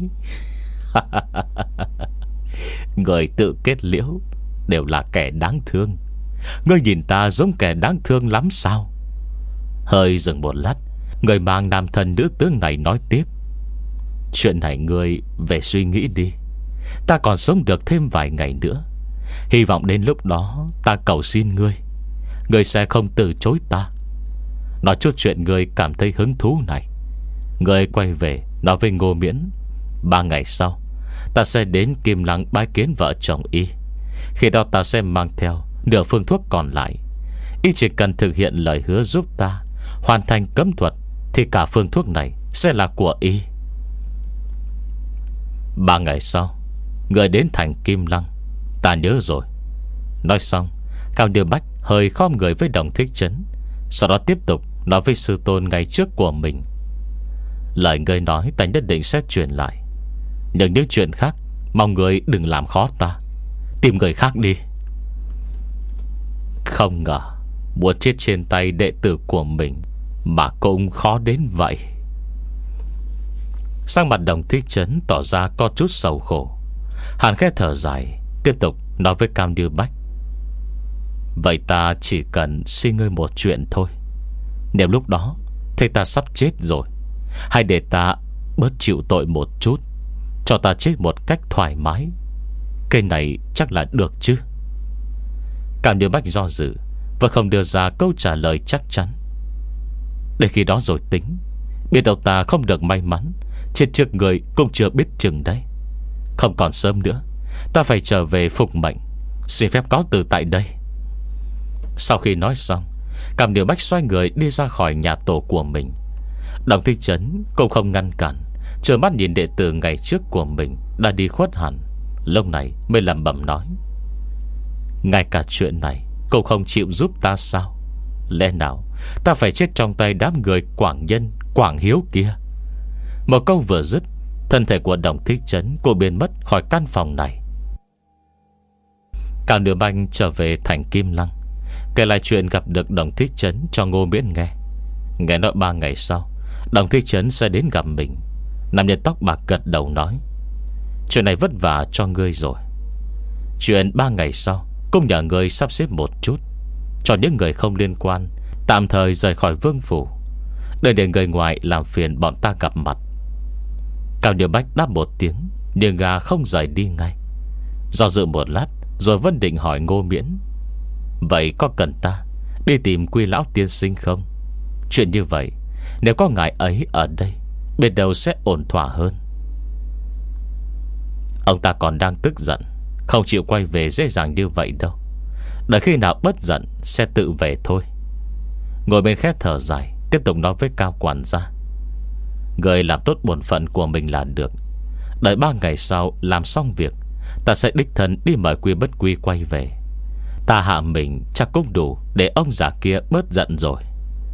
Người tự kết liễu đều là kẻ đáng thương. Ngươi nhìn ta giống kẻ đáng thương lắm sao? Hơi dừng một lát, người mang nam thần nữ tướng này nói tiếp: Chuyện này ngươi về suy nghĩ đi. Ta còn sống được thêm vài ngày nữa. Hy vọng đến lúc đó ta cầu xin ngươi, ngươi sẽ không từ chối ta. Nói chút chuyện ngươi cảm thấy hứng thú này. Ngươi quay về nói với Ngô Miễn: Ba ngày sau ta sẽ đến Kim Lăng bái kiến vợ chồng y. Khi đó ta sẽ mang theo nửa phương thuốc còn lại. Y chỉ cần thực hiện lời hứa giúp ta hoàn thành cấm thuật, thì cả phương thuốc này sẽ là của y. Ba ngày sau người đến thành Kim Lăng. Ta nhớ rồi. Nói xong, Cao Như Bách hơi khom người với Đồng Thích Trấn, sau đó tiếp tục nói với sư tôn ngày trước của mình: Lời ngươi nói ta nhất định sẽ truyền lại. Nhưng những chuyện khác mong ngươi đừng làm khó ta. Tìm người khác đi. Không ngờ muốn chết trên tay đệ tử của mình mà cũng khó đến vậy. Sang mặt Đồng Thích Trấn tỏ ra có chút sầu khổ. Hắn khẽ thở dài, tiếp tục nói với Cao Như Bách: Vậy ta chỉ cần xin ngươi một chuyện thôi. Nếu lúc đó thấy ta sắp chết rồi, hãy để ta bớt chịu tội một chút, cho ta chết một cách thoải mái. Cái này chắc là được chứ? Cao Như Bách do dự và không đưa ra câu trả lời chắc chắn. Để khi đó rồi tính. Biết đâu ta không được may mắn chết trước người cũng chưa biết chừng đấy. Không còn sớm nữa, ta phải trở về phục mệnh. Xin phép cáo từ tại đây. Sau khi nói xong, Cao Như Bách xoay người đi ra khỏi nhà tổ của mình. Đồng Thích Trấn cũng không ngăn cản, trơ mắt nhìn đệ tử ngày trước của mình đã đi khuất hẳn. Lúc này mới lẩm bẩm nói: Ngay cả chuyện này cũng không chịu giúp ta sao? Lẽ nào ta phải chết trong tay đám người Quảng Nhân, Quảng Hiếu kia? Một câu vừa dứt, thân thể của Đồng Thích Trấn cô biến mất khỏi căn phòng này. Cao Như Bách trở về thành Kim Lăng, kể lại chuyện gặp được Đồng Thích Trấn cho Ngô Miễn nghe. Nghe nói ba ngày sau Đồng Thích Trấn sẽ đến gặp mình. Nam nhân tóc bạc gật đầu nói: Chuyện này vất vả cho ngươi rồi. Chuyện ba ngày sau cũng nhờ ngươi sắp xếp một chút, cho những người không liên quan tạm thời rời khỏi vương phủ, để để người ngoài làm phiền bọn ta gặp mặt. Cao Như Bách đáp một tiếng, nhưng gà không rời đi ngay. Do dự một lát rồi vẫn định hỏi Ngô Miễn: Vậy có cần ta đi tìm Quy lão tiên sinh không? Chuyện như vậy, nếu có ngài ấy ở đây, biết đâu sẽ ổn thỏa hơn. Ông ta còn đang tức giận, không chịu quay về dễ dàng như vậy đâu. Đợi khi nào bất giận sẽ tự về thôi. Ngồi bên khép thở dài, tiếp tục nói với Cao quản gia: Người làm tốt bổn phận của mình là được. Đợi ba ngày sau làm xong việc, ta sẽ đích thân đi mời Quy Bất Quy quay về. Ta hạ mình chắc cũng đủ để ông già kia bớt giận rồi.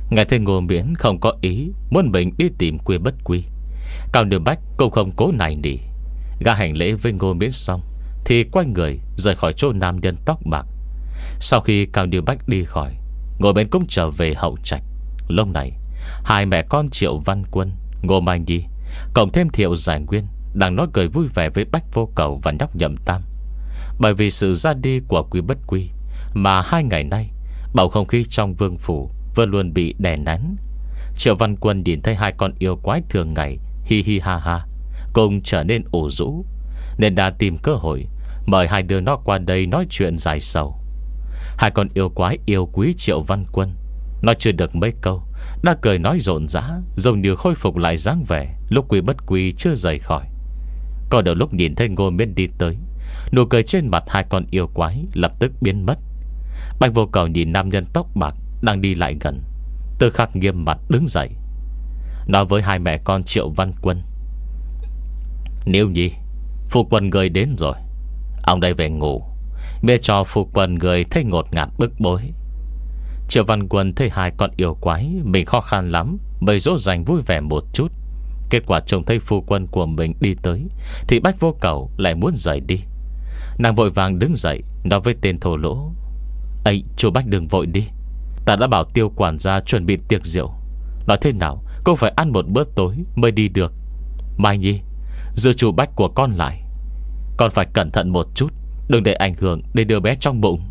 Nghe thấy Ngô Miễn không có ý muốn mình đi tìm Quy Bất Quy, Cao Điều Bách cũng không cố này nỉ. Gã hành lễ với Ngô Miễn xong thì quay người rời khỏi chỗ nam nhân tóc bạc. Sau khi Cao Điều Bách đi khỏi, Ngô Miễn cũng trở về hậu trạch. Lúc này hai mẹ con Triệu Văn Quân, Ngô Mai Nhi cộng thêm Thiệu Giải Nguyên đang nói cười vui vẻ với Bách Vô Cầu và nhóc Nhậm Tam. Bởi vì sự ra đi của Quy Bất Quy mà hai ngày nay bầu không khí trong vương phủ vẫn luôn bị đè nén. Triệu Văn Quân nhìn thấy hai con yêu quái thường ngày hi hi ha ha cùng trở nên ủ rũ, nên đã tìm cơ hội mời hai đứa nó qua đây nói chuyện dài sầu. Hai con yêu quái yêu quý Triệu Văn Quân, nói chưa được mấy câu đã cười nói rộn rã, giống như khôi phục lại dáng vẻ lúc Quy Bất Quy chưa rời khỏi. Có đầu lúc nhìn thấy Ngô Miễn đi tới, nụ cười trên mặt hai con yêu quái lập tức biến mất. Bạch Vô Cầu nhìn nam nhân tóc bạc đang đi lại gần, Tư khắc nghiêm mặt đứng dậy, nói với hai mẹ con Triệu Văn Quân: Nếu Nhi, phu quân người đến rồi, ông đây về ngủ, miễn cho phu quân người thấy ngột ngạt bức bối. Triệu Văn Quân thấy hai con yêu quái mình khó khăn lắm mới dỗ dành vui vẻ một chút, kết quả trông thấy phu quân của mình đi tới thì Bách Vô Cầu lại muốn rời đi. Nàng vội vàng đứng dậy nói với tên thô lỗ: Ây, chú Bách đừng vội đi, ta đã bảo Tiêu quản gia chuẩn bị tiệc rượu, nói thế nào cũng phải ăn một bữa tối mới đi được. Mai Nhi, giữ chú Bách của con lại, con phải cẩn thận một chút, đừng để ảnh hưởng đến đứa bé trong bụng.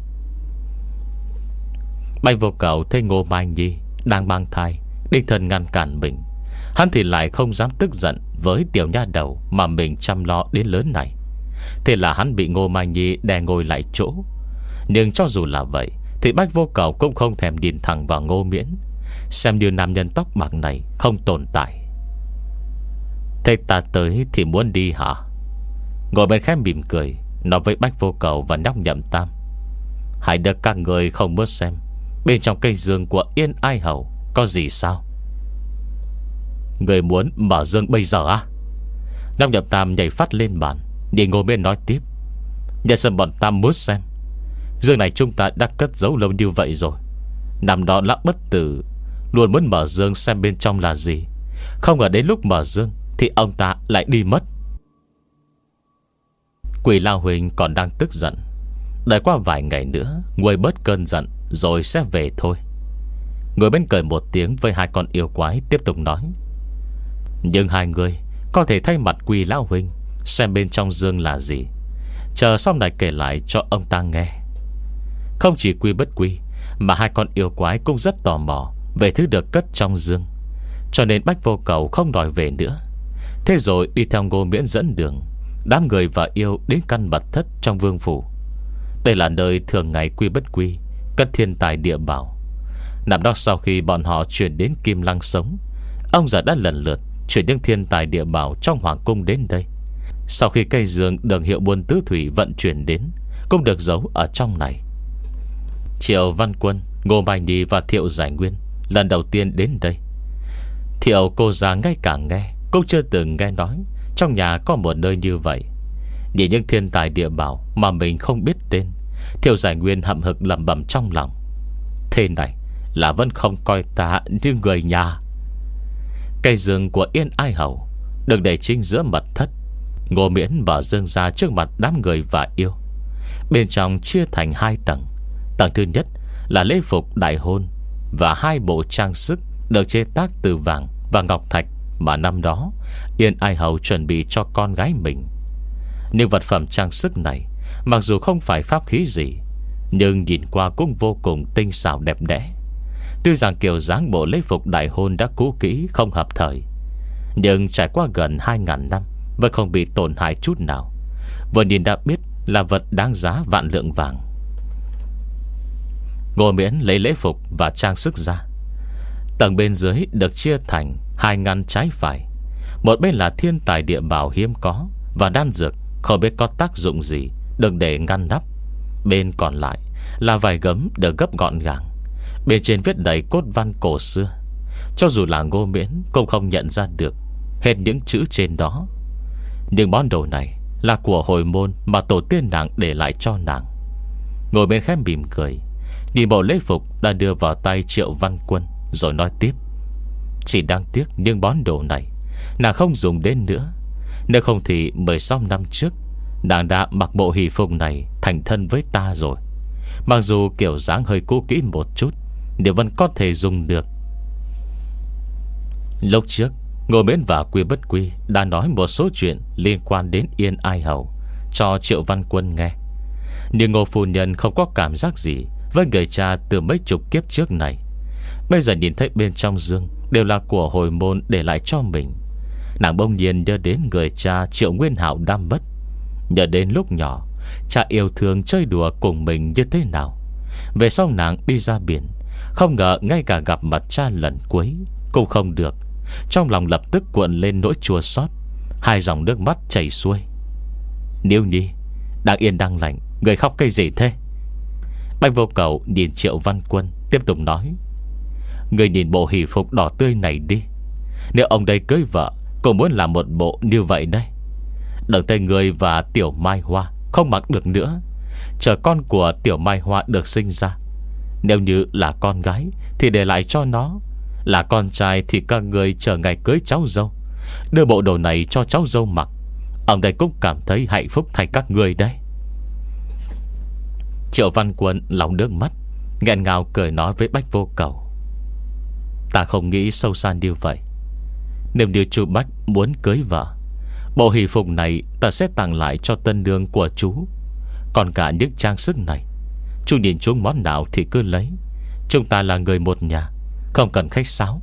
Bách Vô Cầu thấy Ngô Mai Nhi đang mang thai, đích thân ngăn cản mình, hắn thì lại không dám tức giận với tiểu nha đầu mà mình chăm lo đến lớn này. Thế là hắn bị Ngô Mai Nhi đè ngồi lại chỗ. Nhưng cho dù là vậy thì Bách Vô Cầu cũng không thèm nhìn thẳng vào Ngô Miễn, xem như nam nhân tóc bạc này không tồn tại. Thế ta tới thì muốn đi hả? Ngồi bên khẽ mỉm cười nói với Bách Vô Cầu và nhóc Nhậm Tam: Hãy được các người không muốn xem bên trong cây dương của Yên Ai Hầu có gì sao? Người muốn mở dương bây giờ à? Nhóc Nhậm Tam nhảy phát lên bàn, nhìn Ngô Miễn nói tiếp: Nhân dân bọn Tam muốn xem. Dương này chúng ta đã cất giấu lâu như vậy rồi, năm đó Lão Bất Tử luôn muốn mở dương xem bên trong là gì, không ngờ đến lúc mở dương thì ông ta lại đi mất. Quỷ Lao Huỳnh còn đang tức giận, đợi qua vài ngày nữa nguôi bớt cơn giận rồi sẽ về thôi. Người bên cười một tiếng với hai con yêu quái, tiếp tục nói: Nhưng hai người có thể thay mặt Quỷ Lao Huỳnh xem bên trong dương là gì, chờ sau này kể lại cho ông ta nghe. Không chỉ Quy Bất Quy mà hai con yêu quái cũng rất tò mò về thứ được cất trong dương, cho nên Bách Vô Cầu không đòi về nữa. Thế rồi đi theo Ngô Miễn dẫn đường, đám người và yêu đến căn mật thất trong vương phủ. Đây là nơi thường ngày Quy Bất Quy cất thiên tài địa bảo. Năm đó sau khi bọn họ chuyển đến Kim Lăng sống, ông già đã lần lượt chuyển những thiên tài địa bảo trong hoàng cung đến đây. Sau khi cây dương được hiệu buôn tứ thủy vận chuyển đến, cũng được giấu ở trong này. Triệu Văn Quân, Ngô Mai Nhi và Thiệu Giải Nguyên lần đầu tiên đến đây. Thiệu cô già ngay cả nghe cũng chưa từng nghe nói trong nhà có một nơi như vậy. Nhìn những thiên tài địa bảo mà mình không biết tên, Thiệu Giải Nguyên hậm hực lẩm bẩm trong lòng: Thế này là vẫn không coi ta như người nhà. Cây giường của Yên Ai Hầu được để chính giữa mật thất. Ngô Miễn mở dương ra trước mặt đám người và yêu. Bên trong chia thành hai tầng. Tầng thứ nhất là lễ phục đại hôn và hai bộ trang sức được chế tác từ vàng và ngọc thạch mà năm đó Yên Ai Hầu chuẩn bị cho con gái mình. Nhưng vật phẩm trang sức này mặc dù không phải pháp khí gì, nhưng nhìn qua cũng vô cùng tinh xảo đẹp đẽ. Tuy rằng kiểu dáng bộ lễ phục đại hôn đã cũ kỹ không hợp thời, nhưng trải qua gần hai ngàn năm vẫn không bị tổn hại chút nào. Vừa nhìn đã biết là vật đáng giá vạn lượng vàng. Ngô Miễn lấy lễ phục và trang sức ra. Tầng bên dưới được chia thành hai ngăn trái phải. Một bên là thiên tài địa bảo hiếm có và đan dược không biết có tác dụng gì được để ngăn nắp. Bên còn lại là vài gấm được gấp gọn gàng, bên trên viết đầy cốt văn cổ xưa. Cho dù là Ngô Miễn cũng không nhận ra được hết những chữ trên đó. Nhưng món đồ này là của hồi môn mà tổ tiên nàng để lại cho nàng. Ngồi bên khép mỉm cười, nhìn bộ lễ phục đã đưa vào tay Triệu Văn Quân rồi nói tiếp: Chỉ đáng tiếc những món đồ này nàng không dùng đến nữa. Nếu không thì mười sáu năm trước nàng đã mặc bộ hỷ phục này thành thân với ta rồi. Mặc dù kiểu dáng hơi cũ kỹ một chút, nhưng vẫn có thể dùng được. Lúc trước Ngô Miễn và Quy Bất Quy đã nói một số chuyện liên quan đến Yên Ai Hầu cho Triệu Văn Quân nghe. Nhưng Ngô phu nhân không có cảm giác gì với người cha từ mấy chục kiếp trước này. Bây giờ nhìn thấy bên trong dương đều là của hồi môn để lại cho mình, nàng bỗng nhiên nhớ đến người cha Triệu Nguyên Hạo đã mất. Nhớ đến lúc nhỏ cha yêu thương chơi đùa cùng mình như thế nào. Về sau nàng đi ra biển, không ngờ ngay cả gặp mặt cha lần cuối cũng không được. Trong lòng lập tức cuộn lên nỗi chua xót, hai dòng nước mắt chảy xuôi. Niêu Nhi, đang yên đang lành, người khóc cái gì thế? Bạch Vô Cầu nhìn Triệu Văn Quân tiếp tục nói: Người nhìn bộ hỷ phục đỏ tươi này đi. Nếu ông đây cưới vợ cũng muốn làm một bộ như vậy đây. Đừng thấy người và Tiểu Mai Hoa không mặc được nữa, chờ con của Tiểu Mai Hoa được sinh ra. Nếu như là con gái thì để lại cho nó, là con trai thì các người chờ ngày cưới cháu dâu, đưa bộ đồ này cho cháu dâu mặc. Ông đây cũng cảm thấy hạnh phúc thay các người đây. Triệu Văn Quân lòng nước mắt, nghẹn ngào cười nói với Bách Vô Cầu: Ta không nghĩ sâu xa như vậy. Nếu như chú Bách muốn cưới vợ, bộ hỷ phục này ta sẽ tặng lại cho tân nương của chú. Còn cả những trang sức này, chú nhìn chúng món nào thì cứ lấy. Chúng ta là người một nhà, không cần khách sáo.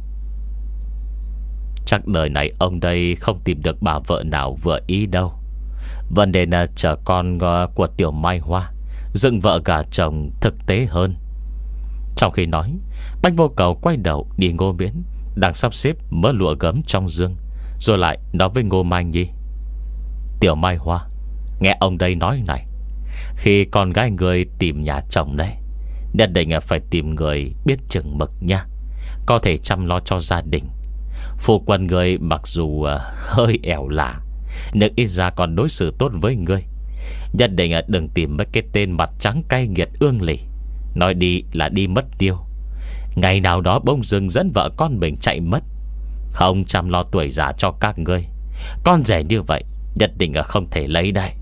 Chắc đời này ông đây không tìm được bà vợ nào vừa ý đâu. Vấn đề là chờ con của Tiểu Mai Hoa dựng vợ gả chồng thực tế hơn. Trong khi nói, Bách Vô Cầu quay đầu đi Ngô Miễn đang sắp xếp mớ lụa gấm trong dương, rồi lại nói với Ngô Mai Nhi: Tiểu Mai Hoa, nghe ông đây nói này, khi con gái người tìm nhà chồng đây, nhất định phải tìm người biết chừng mực nha, có thể chăm lo cho gia đình. Phu quân người mặc dù uh, hơi ẻo lả, nhưng ít ra còn đối xử tốt với ngươi. Nhất định uh, đừng tìm mấy cái tên mặt trắng cay nghiệt ương lì, nói đi là đi mất tiêu. Ngày nào đó bỗng dưng dẫn vợ con mình chạy mất, không chăm lo tuổi già cho các ngươi, con rể như vậy nhất định là không thể lấy đây.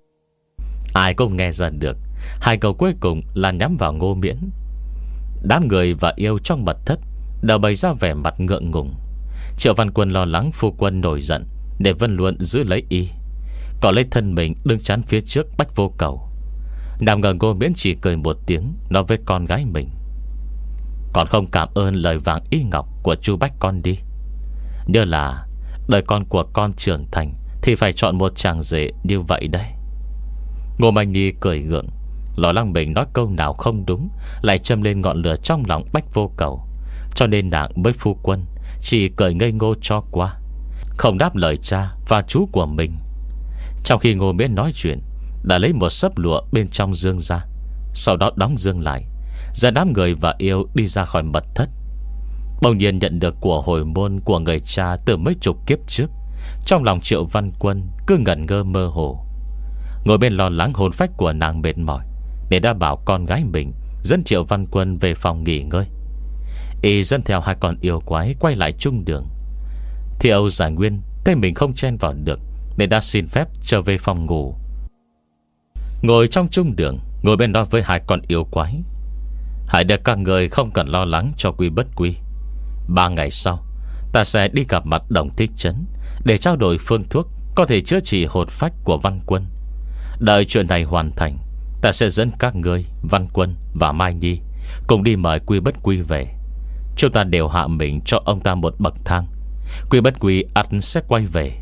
Ai cũng nghe ra được hai câu cuối cùng là nhắm vào Ngô Miễn. Đám người và yêu trong mật thất đều bày ra vẻ mặt ngượng ngùng. Triệu Văn Quân lo lắng phu quân nổi giận để Vân Luận giữ lấy y, có lấy thân mình đứng chắn phía trước Bách Vô Cầu. Nào ngờ Ngô Miễn chỉ cười một tiếng, nói với con gái mình: Còn không cảm ơn lời vàng ý ngọc của chú Bách con đi. Nhớ là đời con của con trưởng thành thì phải chọn một chàng rể như vậy đấy. Ngô Mai Nhi cười gượng, lo lắng mình nói câu nào không đúng lại châm lên ngọn lửa trong lòng Bách Vô Cầu, cho nên nàng với phu quân chỉ cười ngây ngô cho qua, không đáp lời cha và chú của mình. Trong khi Ngô Miễn nói chuyện, đã lấy một sấp lụa bên trong dương ra, sau đó đóng dương lại, dẫn đám người và yêu đi ra khỏi mật thất. Bỗng nhiên nhận được của hồi môn của người cha từ mấy chục kiếp trước, trong lòng Triệu Văn Quân cứ ngẩn ngơ mơ hồ. Ngồi bên lo lắng hồn phách của nàng mệt mỏi, nên đã bảo con gái mình dẫn Triệu Văn Quân về phòng nghỉ ngơi. Y dẫn theo hai con yêu quái quay lại trung đường. Thì Âu Giải Nguyên thấy mình không chen vào được, nên đã xin phép trở về phòng ngủ. Ngồi trong trung đường, ngồi bên đó với hai con yêu quái: Hãy để các người không cần lo lắng cho Quy Bất Quy. Ba ngày sau ta sẽ đi gặp mặt Đồng Thích Trấn để trao đổi phương thuốc có thể chữa trị hồn phách của Văn Quân. Đợi chuyện này hoàn thành, ta sẽ dẫn các ngươi, Văn Quân và Mai Nhi cùng đi mời Quy Bất Quy về. Chúng ta đều hạ mình cho ông ta một bậc thang. Quy Bất Quy ắt sẽ quay về.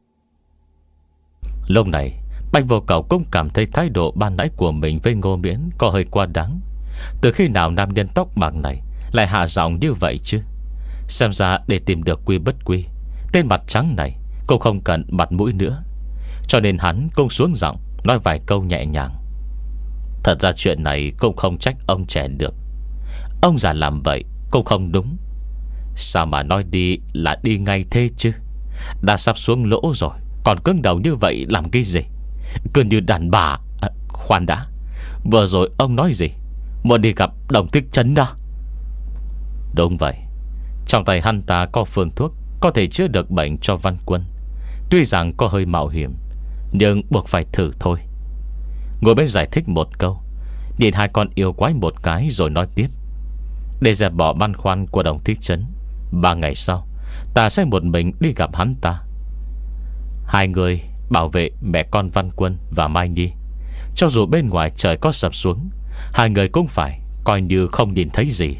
Lúc này Bạch Vô Cầu cũng cảm thấy thái độ ban nãy của mình với Ngô Miễn có hơi quá đáng. Từ khi nào nam nhân tóc bạc này lại hạ giọng như vậy chứ? Xem ra để tìm được Quy Bất Quy, tên mặt trắng này cũng không cần mặt mũi nữa. Cho nên hắn cũng xuống giọng nói vài câu nhẹ nhàng: Thật ra chuyện này cũng không trách ông trẻ được. Ông già làm vậy cũng không đúng. Sao mà nói đi là đi ngay thế chứ? Đã sắp xuống lỗ rồi, còn cứng đầu như vậy làm cái gì? Cứ như đàn bà. à, Khoan đã, vừa rồi ông nói gì? Muốn đi gặp Đồng Thích Trấn đó? Đúng vậy, Trong tay hắn ta có phương thuốc có thể chữa được bệnh cho Văn Quân. Tuy rằng có hơi mạo hiểm, nhưng buộc phải thử thôi. Ngồi bên giải thích một câu, nhìn hai con yêu quái một cái rồi nói tiếp: để dẹp bỏ băn khoăn của Đồng Thích Trấn, ba ngày sau ta sẽ một mình đi gặp hắn ta. Hai người bảo vệ mẹ con Văn Quân và Mai Nhi. Cho dù bên ngoài trời có sập xuống, hai người cũng phải coi như không nhìn thấy gì.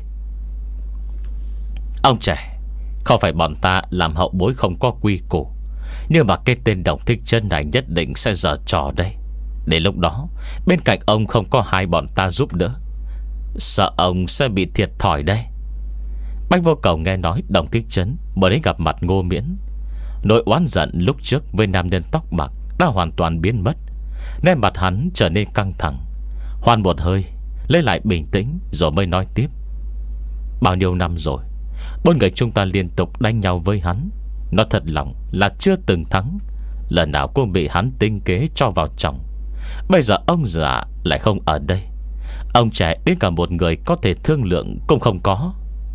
Ông trẻ, không phải bọn ta làm hậu bối không có quy củ, nhưng mà cái tên Đồng Thích Trấn này nhất định sẽ giở trò đây. Đến lúc đó bên cạnh ông không có hai bọn ta giúp đỡ, sợ ông sẽ bị thiệt thòi đây. Bách Vô Cầu nghe nói Đồng Thích Trấn mới đến gặp mặt Ngô Miễn, nỗi oán giận lúc trước với nam nhân tóc bạc đã hoàn toàn biến mất, nên mặt hắn trở nên căng thẳng. Hoan một hơi lấy lại bình tĩnh rồi mới nói tiếp: bao nhiêu năm rồi, bốn người chúng ta liên tục đánh nhau với hắn. Nó thật lòng là chưa từng thắng, lần nào cũng bị hắn tinh kế cho vào chồng. Bây giờ ông già lại không ở đây, ông trẻ đến cả một người có thể thương lượng cũng không có.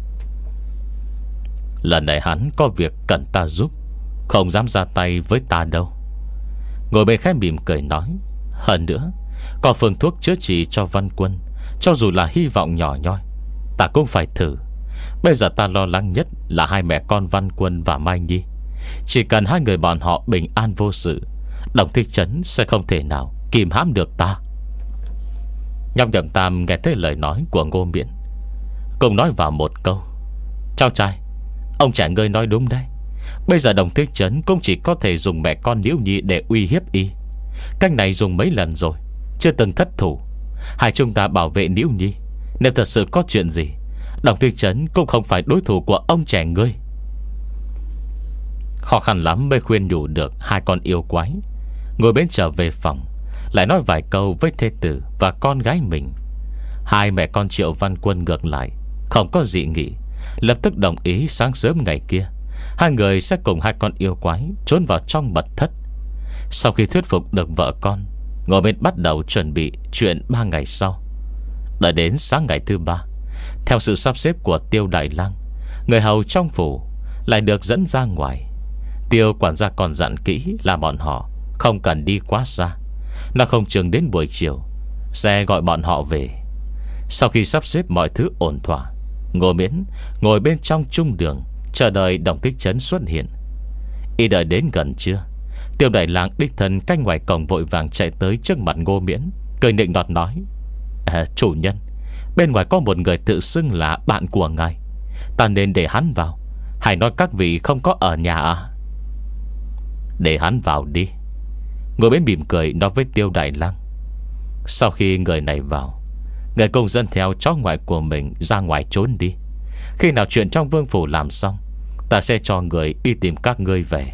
Lần này hắn có việc cần ta giúp, không dám ra tay với ta đâu. Ngồi bên khẽ mỉm cười nói: hơn nữa, có phương thuốc chữa trị cho Văn Quân, cho dù là hy vọng nhỏ nhoi, ta cũng phải thử. Bây giờ ta lo lắng nhất là hai mẹ con Văn Quân và Mai Nhi. Chỉ cần hai người bọn họ bình an vô sự, Đồng Thích Trấn sẽ không thể nào kìm hãm được ta. Nhóc Nhậm Tam nghe thấy lời nói của Ngô Miễn, cùng nói vào một câu: cháu trai, ông trẻ ngươi nói đúng đấy. Bây giờ Đồng Thích Trấn cũng chỉ có thể dùng mẹ con Liễu Nhi để uy hiếp y. Cách này dùng mấy lần rồi, chưa từng thất thủ. Hai chúng ta bảo vệ Liễu Nhi, nếu thật sự có chuyện gì, Đồng Thích Trấn cũng không phải đối thủ của ông trẻ ngươi. Khó khăn lắm mới khuyên nhủ được hai con yêu quái. Ngồi bên trở về phòng, lại nói vài câu với thê tử và con gái mình. Hai mẹ con Triệu Văn Quân ngược lại không có dị nghị, lập tức đồng ý sáng sớm ngày kia hai người sẽ cùng hai con yêu quái trốn vào trong mật thất. Sau khi thuyết phục được vợ con, ngồi bên bắt đầu chuẩn bị chuyện ba ngày sau. Đợi đến sáng ngày thứ ba, theo sự sắp xếp của Tiêu Đại Lang, người hầu trong phủ lại được dẫn ra ngoài. Tiêu quản gia còn dặn kỹ là bọn họ không cần đi quá xa, nó không chừng đến buổi chiều sẽ gọi bọn họ về. Sau khi sắp xếp mọi thứ ổn thỏa, Ngô Miễn ngồi bên trong trung đường chờ đợi Đồng Thích Trấn xuất hiện. Y đợi đến gần trưa, Tiêu Đại Lang đích thân canh ngoài cổng vội vàng chạy tới trước mặt Ngô Miễn, cười nịnh nọt nói: à, chủ nhân, bên ngoài có một người tự xưng là bạn của ngài, ta nên để hắn vào, hay nói các vị không có ở nhà à? Để hắn vào đi. Ngồi bên mỉm cười nói với Tiêu Đại Lang. Sau khi người này vào, người cùng dân theo cháu ngoại của mình ra ngoài trốn đi. Khi nào chuyện trong vương phủ làm xong, ta sẽ cho người đi tìm các ngươi về.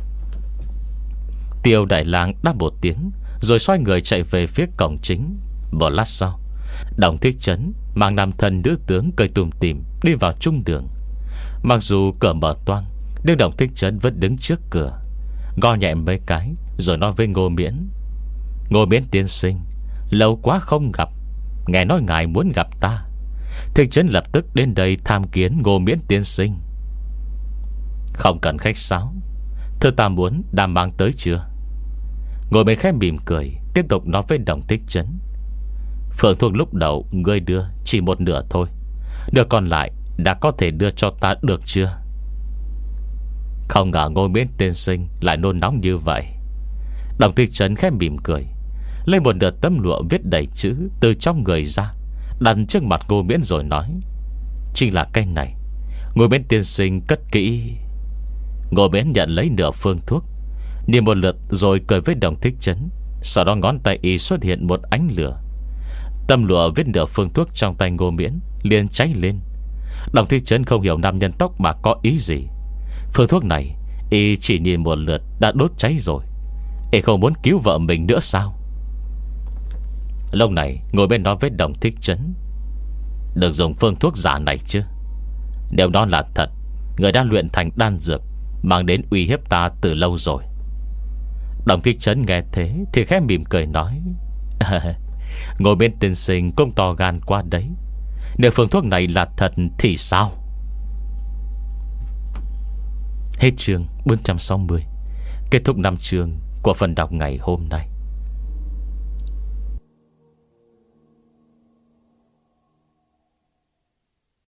Tiêu Đại Lang đáp một tiếng, rồi xoay người chạy về phía cổng chính. Một lát sau, Đồng Thích Trấn mang nam thân nữ tướng cười tùm tìm đi vào trung đường. Mặc dù cửa mở toang, nhưng Đồng Thích Trấn vẫn đứng trước cửa, gõ nhẹ mấy cái rồi nói với Ngô Miễn: Ngô Miễn tiên sinh, lâu quá không gặp, nghe nói ngài muốn gặp ta. Thích Trấn lập tức đến đây tham kiến Ngô Miễn tiên sinh. Không cần khách sáo, thưa ta muốn đã mang tới chưa? Ngồi bên khẽ mỉm cười, tiếp tục nói với Đồng Thích Trấn: Phượng thuốc lúc đầu ngươi đưa chỉ một nửa thôi, nửa còn lại đã có thể đưa cho ta được chưa? Không ngờ Ngô Miễn tiên sinh lại nôn nóng như vậy. Đồng Thích Trấn khẽ mỉm cười, lấy một nửa tấm lụa viết đầy chữ từ trong người ra, đặt trước mặt Ngô Miễn rồi nói: Chính là cái này, Ngô Miễn tiên sinh cất kỹ. Ngô Miễn nhận lấy nửa phương thuốc, nhìn một lượt rồi cười với Đồng Thích Trấn. Sau đó ngón tay y xuất hiện một ánh lửa. Tấm lụa viết nửa phương thuốc trong tay Ngô Miễn liền cháy lên. Đồng Thích Trấn không hiểu nam nhân tóc mà có ý gì. Phương thuốc này y chỉ nhìn một lượt đã đốt cháy rồi. Y không muốn cứu vợ mình nữa sao? Lúc này ngồi bên nói với Đồng Thích Trấn: Đừng dùng phương thuốc giả này chứ. Nếu đó là thật, người đã luyện thành đan dược mang đến uy hiếp ta từ lâu rồi. Đồng Thích Trấn nghe thế thì khẽ mỉm cười nói: Ngồi bên tiên sinh cũng to gan quá đấy. Nếu phương thuốc này là thật thì sao? Hết chương bốn trăm sáu mươi. Kết thúc năm chương của phần đọc ngày hôm nay.